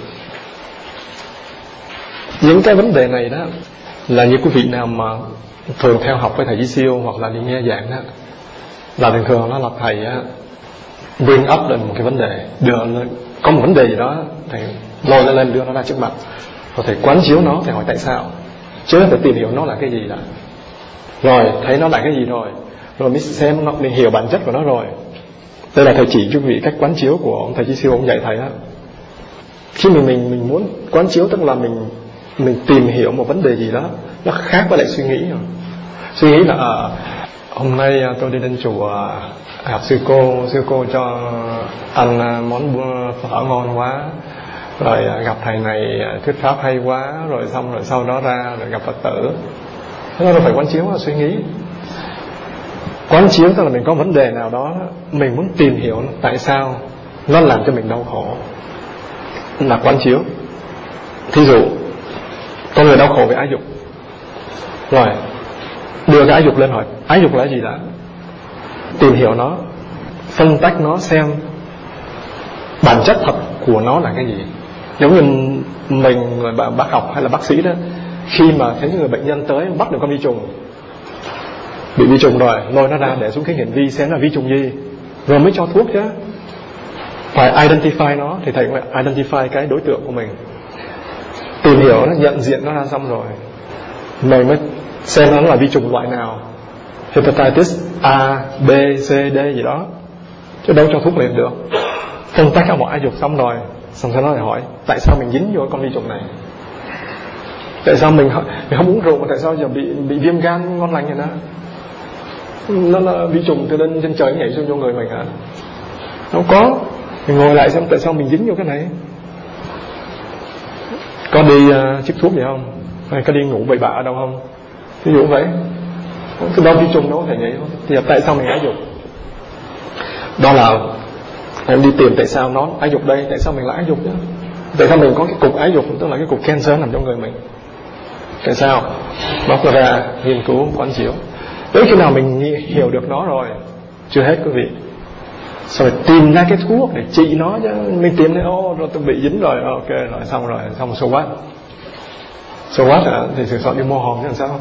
Những cái vấn đề này đó là như quý vị nào mà thường theo học với thầy Chí Siêu hoặc là đi nghe giảng đó, là thường thường nó là thầy á, bring up lên một cái vấn đề, đưa lên, có một vấn đề gì đó thầy lôi nó lên đưa nó ra trước mặt, rồi thầy quán chiếu nó, thầy hỏi tại sao, chứ phải tìm hiểu nó là cái gì đã. Rồi thấy nó là cái gì rồi, rồi mới xem nó, mình hiểu bản chất của nó rồi. Đây là thầy chỉ cho quý vị cách quán chiếu của ông thầy Chí Siêu, ông dạy thầy đó. Khi mình mình mình muốn quán chiếu tức là mình mình tìm hiểu một vấn đề gì đó nó khác với lại suy nghĩ rồi. Suy nghĩ là à, hôm nay tôi đi đến chùa gặp sư cô, sư cô cho ăn món phở ngon quá, rồi gặp thầy này thuyết pháp hay quá, rồi xong rồi sau đó ra rồi gặp Phật tử. Thế nó phải quán chiếu là suy nghĩ. Quán chiếu tức là mình có vấn đề nào đó, mình muốn tìm hiểu tại sao nó làm cho mình đau khổ, là quán chiếu. Thí dụ con người đau khổ về ái dục, rồi đưa cái ái dục lên hỏi ái dục là gì đã, tìm hiểu nó, phân tách nó xem bản chất thật của nó là cái gì. Giống như mình người bác học hay là bác sĩ đó, khi mà thấy những người bệnh nhân tới bắt được con vi trùng, bị vi trùng rồi, lôi nó ra để xuống cái hiển vi xem là vi trùng gì, rồi mới cho thuốc chứ. Phải identify nó, thì thầy phải identify cái đối tượng của mình, tìm hiểu nó, nhận diện nó ra xong rồi mình mới xem nó là vi trùng loại nào, hepatitis A, B, C, D gì đó, chứ đâu cho thuốc liền được. Phân tách các mọi ái dục xong rồi, xong sau đó lại hỏi tại sao mình dính vô con vi trùng này, tại sao mình, mình không uống rượu mà tại sao giờ bị bị viêm gan ngon lành vậy đó. Nó là vi trùng từ lên trên trời nhảy xuống vô người mình hả? Không có. Mình ngồi lại xem tại sao mình dính vô cái này. Có đi uh, chích thuốc gì không? Hay có đi ngủ bậy bạ ở đâu không? ví dụ vậy. Cái đó vi chung đâu có thể nghĩ không? Thì tại sao mình ái dục? Đó là em đi tìm tại sao nó ái dục đây, tại sao mình lại ái dục chứ? Tại sao mình có cái cục ái dục, tức là cái cục cancer nằm trong người mình? Tại sao? Bóc ra nghiên cứu quán chiếu. Đến khi nào mình hiểu được nó rồi, chưa hết quý vị, rồi tìm ra cái thuốc để trị nó chứ. Mình tìm thấy ô rồi tôi bị dính rồi, ok rồi xong rồi, xong so what? So what hả? Thì sự sợ đi mua hồn chứ làm sao?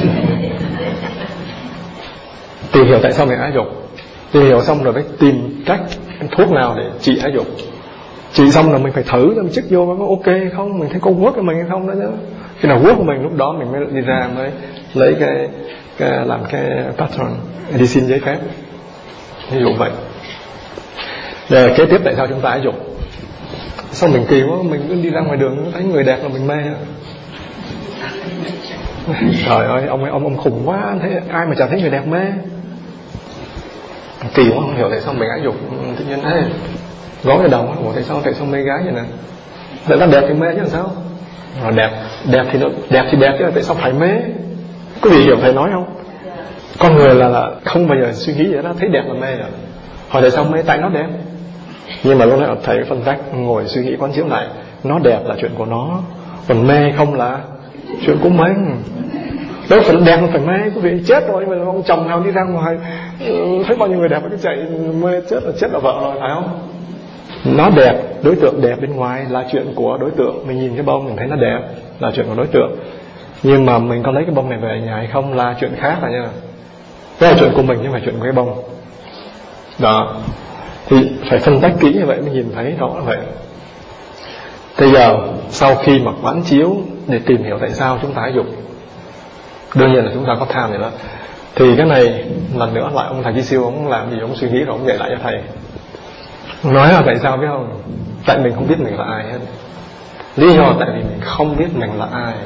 Tìm hiểu tại sao mình ái dục, tìm hiểu xong rồi mới tìm cách thuốc nào để trị ái dục. Trị xong rồi mình phải thử cho mình chích vô có ok hay không, mình thấy có work của mình hay không đó chứ. Khi nào work của mình lúc đó mình mới đi ra mới lấy cái, cái làm cái patron đi xin giấy phép, ví dụ vậy. Rồi kế tiếp tại sao chúng ta ái dục? Sao mình kỳ quá, mình cứ đi ra ngoài đường thấy người đẹp là mình mê. Trời ơi, ông ông ông khùng quá, thấy ai mà chả thấy người đẹp mê. Kỳ quá, không hiểu tại sao mình ái dục tự nhiên thế. Gõ cái đầu, ủa tại sao tại sao mê gái vậy nè? Tại nó đẹp thì mê chứ làm sao? Rồi đẹp, đẹp thì nó đẹp thì đẹp chứ tại sao phải mê? Có gì hiểu thầy nói không? Con người là, là không bao giờ suy nghĩ vậy đó, thấy đẹp là mê rồi. Hỏi tại sao mê? Tại nó đẹp. Nhưng mà lúc nãy thầy phân tách ngồi suy nghĩ quán chiếu lại, nó đẹp là chuyện của nó, còn mê không là chuyện của mình. Đâu phải đẹp không phải mê, quý vị chết rồi. Nhưng mà ông chồng nào đi ra ngoài thấy bao nhiêu người đẹp mà cứ chạy mê, chết là chết là vợ rồi, phải không? Nó đẹp, đối tượng đẹp bên ngoài là chuyện của đối tượng. Mình nhìn cái bông mình thấy nó đẹp là chuyện của đối tượng, nhưng mà mình có lấy cái bông này về nhà hay không là chuyện khác rồi nha. Đó là chuyện của mình chứ không phải chuyện của cái bông. Đó, thì phải phân tách kỹ như vậy mới nhìn thấy rõ vậy. Bây giờ sau khi mà quán chiếu để tìm hiểu tại sao chúng ta ái dục, đương nhiên là chúng ta có tham vậy đó. Thì cái này lần nữa lại ông thầy Chi Siêu ông làm gì, ông suy nghĩ rồi ông dạy lại cho thầy. Ông nói là tại sao biết không? Tại mình không biết mình là ai hết. Lý do tại vì mình không biết mình là ai.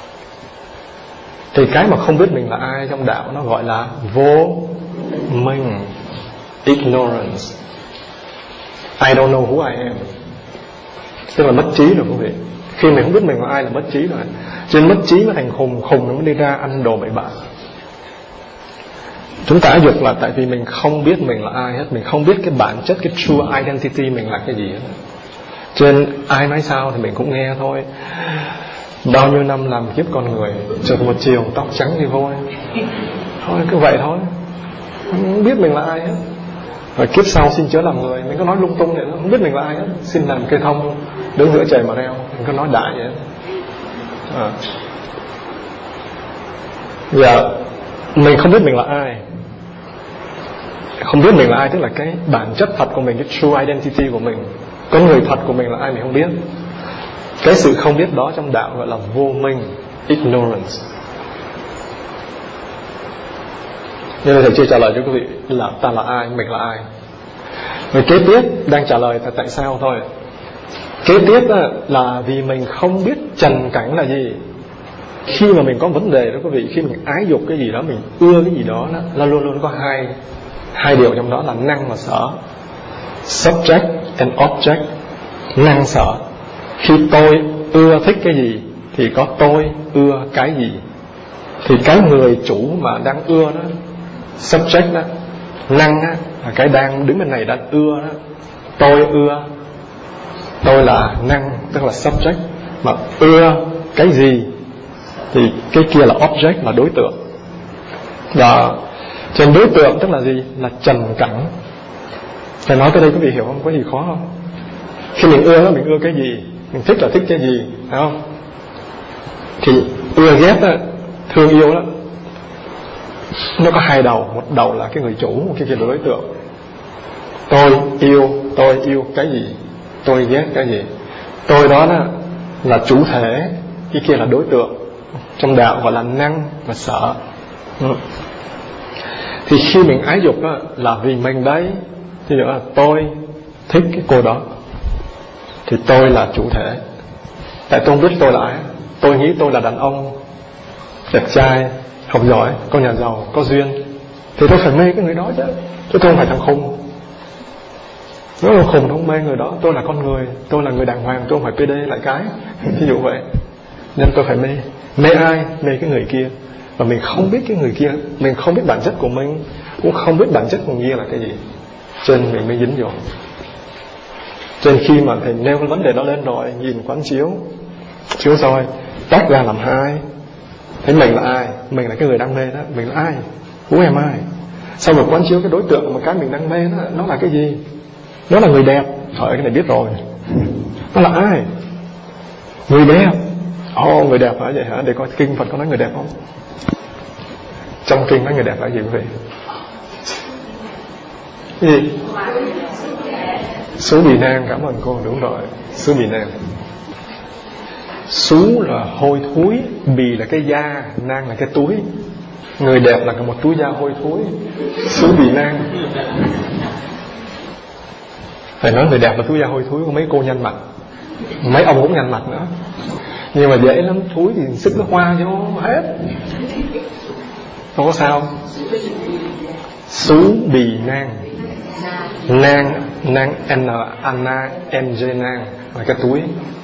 Thì cái mà không biết mình là ai trong đạo nó gọi là vô minh, ignorance. I don't know who I am. Tức là mất trí rồi quý vị. Khi mình không biết mình là ai là mất trí rồi. Cho nên mất trí nó thành khùng, khùng nó mới đi ra ăn đồ bậy bạ. Chúng ta ái dục là tại vì mình không biết mình là ai hết. Mình không biết cái bản chất, cái true identity mình là cái gì hết. Cho nên ai nói sao thì mình cũng nghe thôi. Bao nhiêu năm làm kiếp con người, chợt một chiều tóc trắng thì vôi. Thôi cứ vậy thôi, không biết mình là ai hết. Rồi kiếp sau xin chớ làm người, mình có nói lung tung vậy đó, không biết mình là ai hết. Xin làm cây thông đứng giữa trời mà reo, mình có nói đại vậy đó. À. Giờ mình không biết mình là ai. Không biết mình là ai tức là cái bản chất thật của mình, cái true identity của mình, con người thật của mình là ai mình không biết. Cái sự không biết đó trong đạo gọi là vô minh, ignorance. Nhưng mà thầy chưa trả lời cho quý vị là ta là ai, mình là ai. Rồi kế tiếp đang trả lời là tại sao thôi. Kế tiếp là vì mình không biết trần cảnh là gì. Khi mà mình có vấn đề đó quý vị, khi mình ái dục cái gì đó, mình ưa cái gì đó, đó là luôn luôn có hai hai điều trong đó là năng và sở. Subject and object. Năng sở. Khi tôi ưa thích cái gì thì có tôi ưa cái gì. Thì cái người chủ mà đang ưa đó, subject đó, năng á, là cái đang đứng bên này đang ưa đó. Tôi ưa, tôi là năng, tức là subject. Mà ưa cái gì thì cái kia là object, là đối tượng. Và trên đối tượng tức là gì? Là trần cảnh. Thầy nói tới đây quý vị hiểu không? Có gì khó không? Khi mình ưa đó, mình ưa cái gì, mình thích là thích cái gì, phải không? Thì ưa ghét đó, thương yêu đó, nó có hai đầu. Một đầu là cái người chủ, một cái kia là đối tượng. Tôi yêu, tôi yêu cái gì, tôi ghét cái gì. Tôi đó, đó là chủ thể, cái kia là đối tượng. Trong đạo gọi là năng và sở. Thì khi mình ái dục đó, là vì mình đấy. Thì là tôi thích cái cô đó, thì tôi là chủ thể. Tại tôi không biết tôi là ai. Tôi nghĩ tôi là đàn ông đẹp trai, học giỏi, có nhà giàu, có duyên, thì tôi phải mê cái người đó chứ. Chứ tôi không phải thằng khùng. Nếu là khùng không mê người đó. Tôi là con người, tôi là người đàng hoàng, tôi không phải pê đê lại cái. Ví dụ vậy. Nên tôi phải mê. Mê ai? Mê cái người kia. Và mình không biết cái người kia, mình không biết bản chất của mình, cũng không biết bản chất của người kia là cái gì, cho nên mình mới dính vô. Cho nên khi mà thầy nêu cái vấn đề đó lên rồi, nhìn quán chiếu, chiếu rồi tách ra làm hai. Thế mình là ai? Mình là cái người đang mê đó. Mình là ai? Vũ em ai? Sau rồi quán chiếu cái đối tượng mà cái mình đang mê đó, nó là cái gì? Nó là người đẹp. Thôi cái này biết rồi. Nó là ai? Người đẹp. Ồ, oh, người đẹp hả? Vậy hả? Để coi kinh Phật có nói người đẹp không? Trong kinh nói người đẹp là gì quý vị? Gì? Xú Bì Nang. Cảm ơn cô. Đúng rồi, Xú Bì Nang. Xú là hôi thối, bì là cái da, nang là cái túi. Người đẹp là một túi da hôi thối. Xú Bì Nang. Phải nói người đẹp là túi da hôi thối của mấy cô nhăn mặt, mấy ông cũng nhăn mặt nữa. Nhưng mà dễ lắm, thúi thì sức nó hoa vô hết, không có sao. Xú Bì Nang. Nang, nang, n, anna, n, j, nang là cái túi.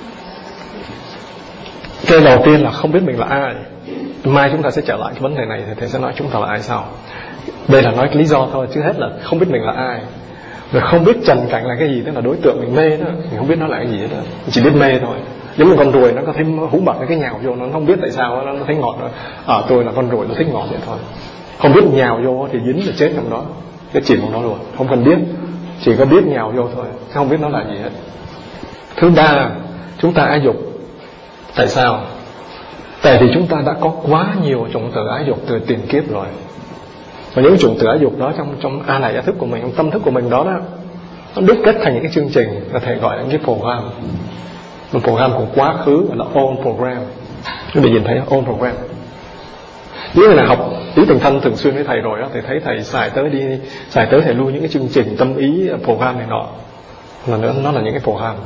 Cái đầu tiên là không biết mình là ai. Mai chúng ta sẽ trở lại cái vấn đề này, thì thầy sẽ nói chúng ta là ai sau. Đây là nói cái lý do thôi, chứ hết là không biết mình là ai. Rồi không biết trần cảnh là cái gì, tức là đối tượng mình mê đó, mình không biết nó là cái gì hết đó, chỉ biết mê thôi. Giống như con ruồi, nó có thấy hú bật cái nhào vô, nó không biết tại sao nó thấy ngọt rồi. Ở à, tôi là con ruồi, nó thích ngọt vậy thôi. Không biết nhào vô thì dính là chết trong đó, cái chìm trong đó luôn. Không cần biết, chỉ có biết nhào vô thôi, không biết nó là gì hết. Thứ ba, chúng ta ái dục. Tại sao? Tại vì chúng ta đã có quá nhiều chủng tử ái dục từ tiền kiếp rồi. Và những chủng tử ái dục đó trong trong a lại gia thức của mình, trong tâm thức của mình đó đó, nó đúc kết thành những cái chương trình là thầy gọi là những cái program. Một program của quá khứ gọi là old program. Chúng ta nhìn thấy old program. Những người nào học ý tình thân thường xuyên với thầy rồi đó, thầy thấy thầy xài tới đi, xài tới thầy lưu những cái chương trình tâm ý program này nọ. Là nữa nó là những cái program.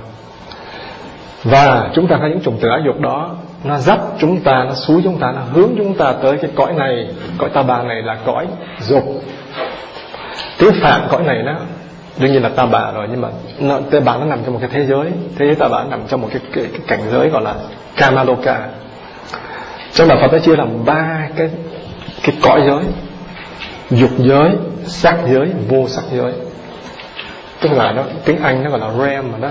Và chúng ta có những chủng tử ái dục đó, nó dắt chúng ta, nó xúi chúng ta, nó hướng chúng ta tới cái cõi này. Cõi ta bà này là cõi dục. Tiếng Phạn cõi này đó đương nhiên là ta bà rồi, nhưng mà nó, ta bà nó nằm trong một cái thế giới. Thế giới ta bà nằm trong một cái, cái, cái cảnh giới gọi là Kamaloka. Trong đạo Phật nó chia làm ba cái cái cõi giới: dục giới, sắc giới, vô sắc giới. Tức là nó, tiếng Anh nó gọi là realm mà đó.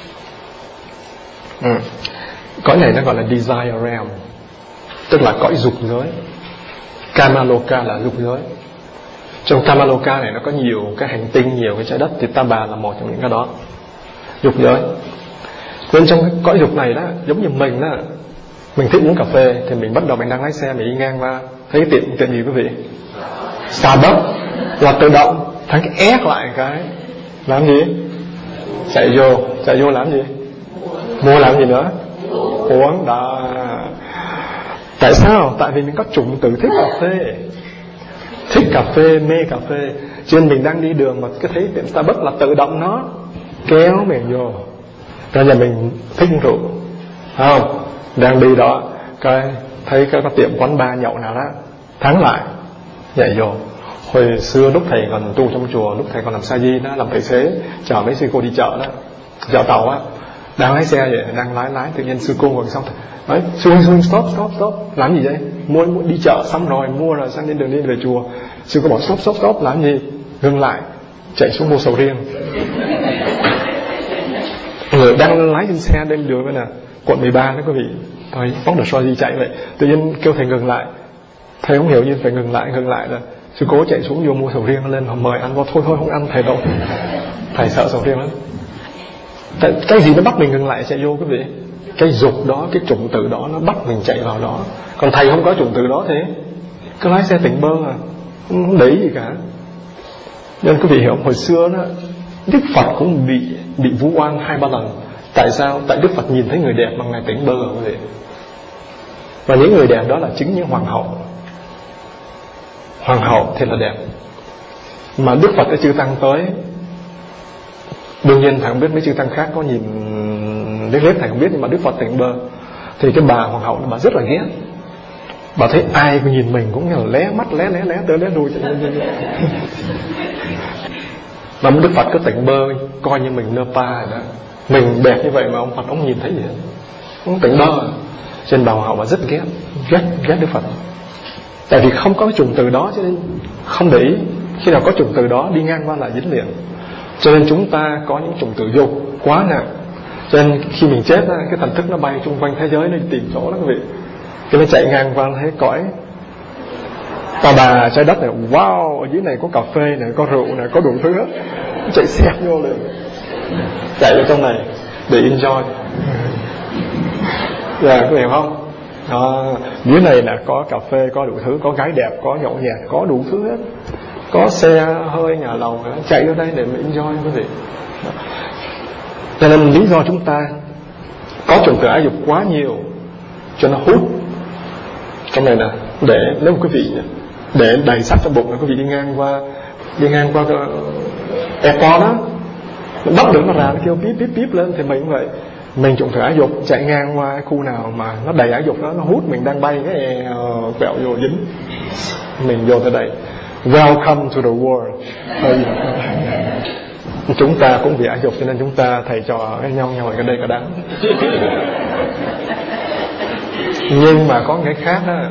Ừ. Cõi này nó gọi là desire realm, tức là cõi dục giới. Kamaloka là dục giới. Trong Kamaloka này nó có nhiều cái hành tinh, nhiều cái trái đất, thì ta bà là một trong những cái đó, dục giới. Nên trong cái cõi dục này đó, giống như mình đó, mình thích uống cà phê thì mình bắt đầu mình đang lái xe, mình đi ngang qua thấy cái tiệm tiệm gì quý vị? Starbucks. Là tự động thằng cái ép lại cái làm gì? Chạy vô, chạy vô làm gì? Mua làm gì nữa? Uống đó. Tại sao? Tại vì mình có chủng tử thích cà phê, thích cà phê, mê cà phê. Cho nên mình đang đi đường mà cái thấy tiệm Starbucks là tự động nó kéo mình vô. Cho nên mình thích rượu, không? Đang đi đó, cái thấy cái có tiệm quán bar nhậu nào đó, thắng lại, nhảy vô. Hồi xưa lúc thầy còn tu trong chùa, lúc thầy còn làm sa di đó, làm tài xế chở mấy sư cô đi chợ đó, chợ tàu á, đang lái xe vậy, đang lái lái tự nhiên sư cô ngồi xong nói sư huynh, sư huynh stop stop stop, làm gì vậy? Mua, mua đi chợ xong rồi, mua rồi sang đến đường đi về chùa. Sư cô bảo stop stop stop, làm gì? Ngừng lại, chạy xuống mua sầu riêng. Người đang lái trên xe đêm đường bên nè, quận mười ba đó quý vị, thôi phóng được soi gì chạy vậy, tự nhiên kêu thầy ngừng lại. Thầy không hiểu, nhưng phải ngừng lại, ngừng lại là sư cố chạy xuống vô mua sầu riêng lên, họ mời ăn, vào thôi thôi không ăn thầy đâu, thầy sợ sầu riêng lắm. Tại, cái gì nó bắt mình ngừng lại chạy vô quý vị? Cái dục đó, cái chủng tử đó nó bắt mình chạy vào đó. Còn thầy không có chủng tử đó thế cứ lái xe tỉnh bơ à, không để ý gì cả. Nên quý vị hiểu không? Hồi xưa đó Đức Phật cũng bị bị vu oan hai ba lần. Tại sao? Tại Đức Phật nhìn thấy người đẹp mà ngài tỉnh bơ quý vị. Và những người đẹp đó là chính những hoàng hậu. Hoàng hậu thì là đẹp. Mà Đức Phật đã chư tăng tới, đương nhiên thầy không biết mấy chư tăng khác có nhìn liếc liếc thầy không biết, nhưng mà Đức Phật tỉnh bơ thì cái bà hoàng hậu bà rất là ghét. Bà thấy ai nhìn mình cũng như là lé mắt, lé lé lé tới lé đuôi. Mà Đức Phật cứ tỉnh bơ, coi như mình nơ pa rồi đó. Mình đẹp như vậy mà ông Phật ông nhìn thấy gì hết. không tỉnh đó. Trên bào họ mà rất ghét ghét ghét Đức Phật, tại vì không có trùng từ đó cho nên không để ý. Khi nào có trùng từ đó đi ngang qua là dính liền. Cho nên chúng ta có những trùng từ dục quá nặng, cho nên khi mình chết cái thần thức nó bay xung quanh thế giới, nó tìm chỗ đó quý vị, cái nó chạy ngang qua thấy cõi tà bà trái đất này. Wow, ở dưới này có cà phê này, có rượu này, có đủ thứ hết, chạy xẹt vô liền, chạy vào trong này để enjoy. Dạ, có hiểu không? Đó, dưới này là có cà phê, có đủ thứ, có gái đẹp, có nhậu nhẹt, có đủ thứ hết, có xe hơi, nhà lầu, chạy vô đây để mình enjoy quý vị. Cho nên lý do chúng ta có trùng từ ái dục quá nhiều cho nó hút trong này nè, để nếu một quý vị để đầy sách trong bụng là quý vị đi ngang qua đi ngang qua cái airport đó, bắt được nó ra, nó kêu bíp bíp bíp lên, thì mình cũng vậy. Mình trùng từ ái dục chạy ngang qua cái khu nào mà nó đầy ái dục đó, nó hút mình đang bay cái quẹo vô dính, mình vô tới đây. Welcome to the world. Chúng ta cũng vì ái dục cho nên chúng ta thầy trò với nhau nhau ở cái đây cả đắng. Nhưng mà có cái khác đó,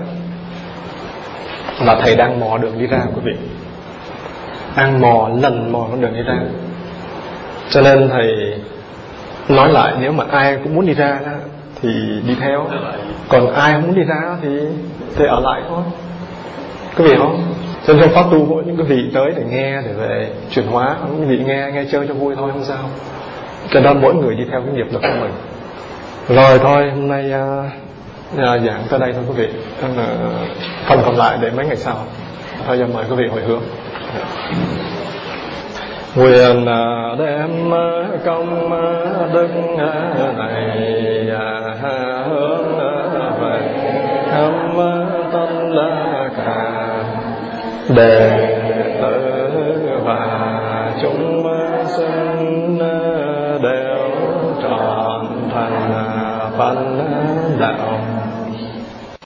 là thầy đang mò đường đi ra quý vị, đang mò lần mò con đường đi ra. Cho nên thầy nói lại, nếu mà ai cũng muốn đi ra đó thì đi theo, còn ai không muốn đi ra thì thì ở lại thôi, quý vị không? Cho nên trong pháp tu mỗi những cái vị tới để nghe, để về chuyển hóa, những vị nghe nghe chơi cho vui thôi, không sao. Cho nên mỗi người đi theo cái nghiệp lực của mình. Rồi thôi, hôm nay uh, uh, giảng tới đây thôi quý vị. uh, Phần còn lại để mấy ngày sau. Thôi giờ mời quý vị hồi hướng. Nguyện đem công đức này hướng về khắp tất cả đệ tử và chúng sinh đều trọn thành Phật đạo.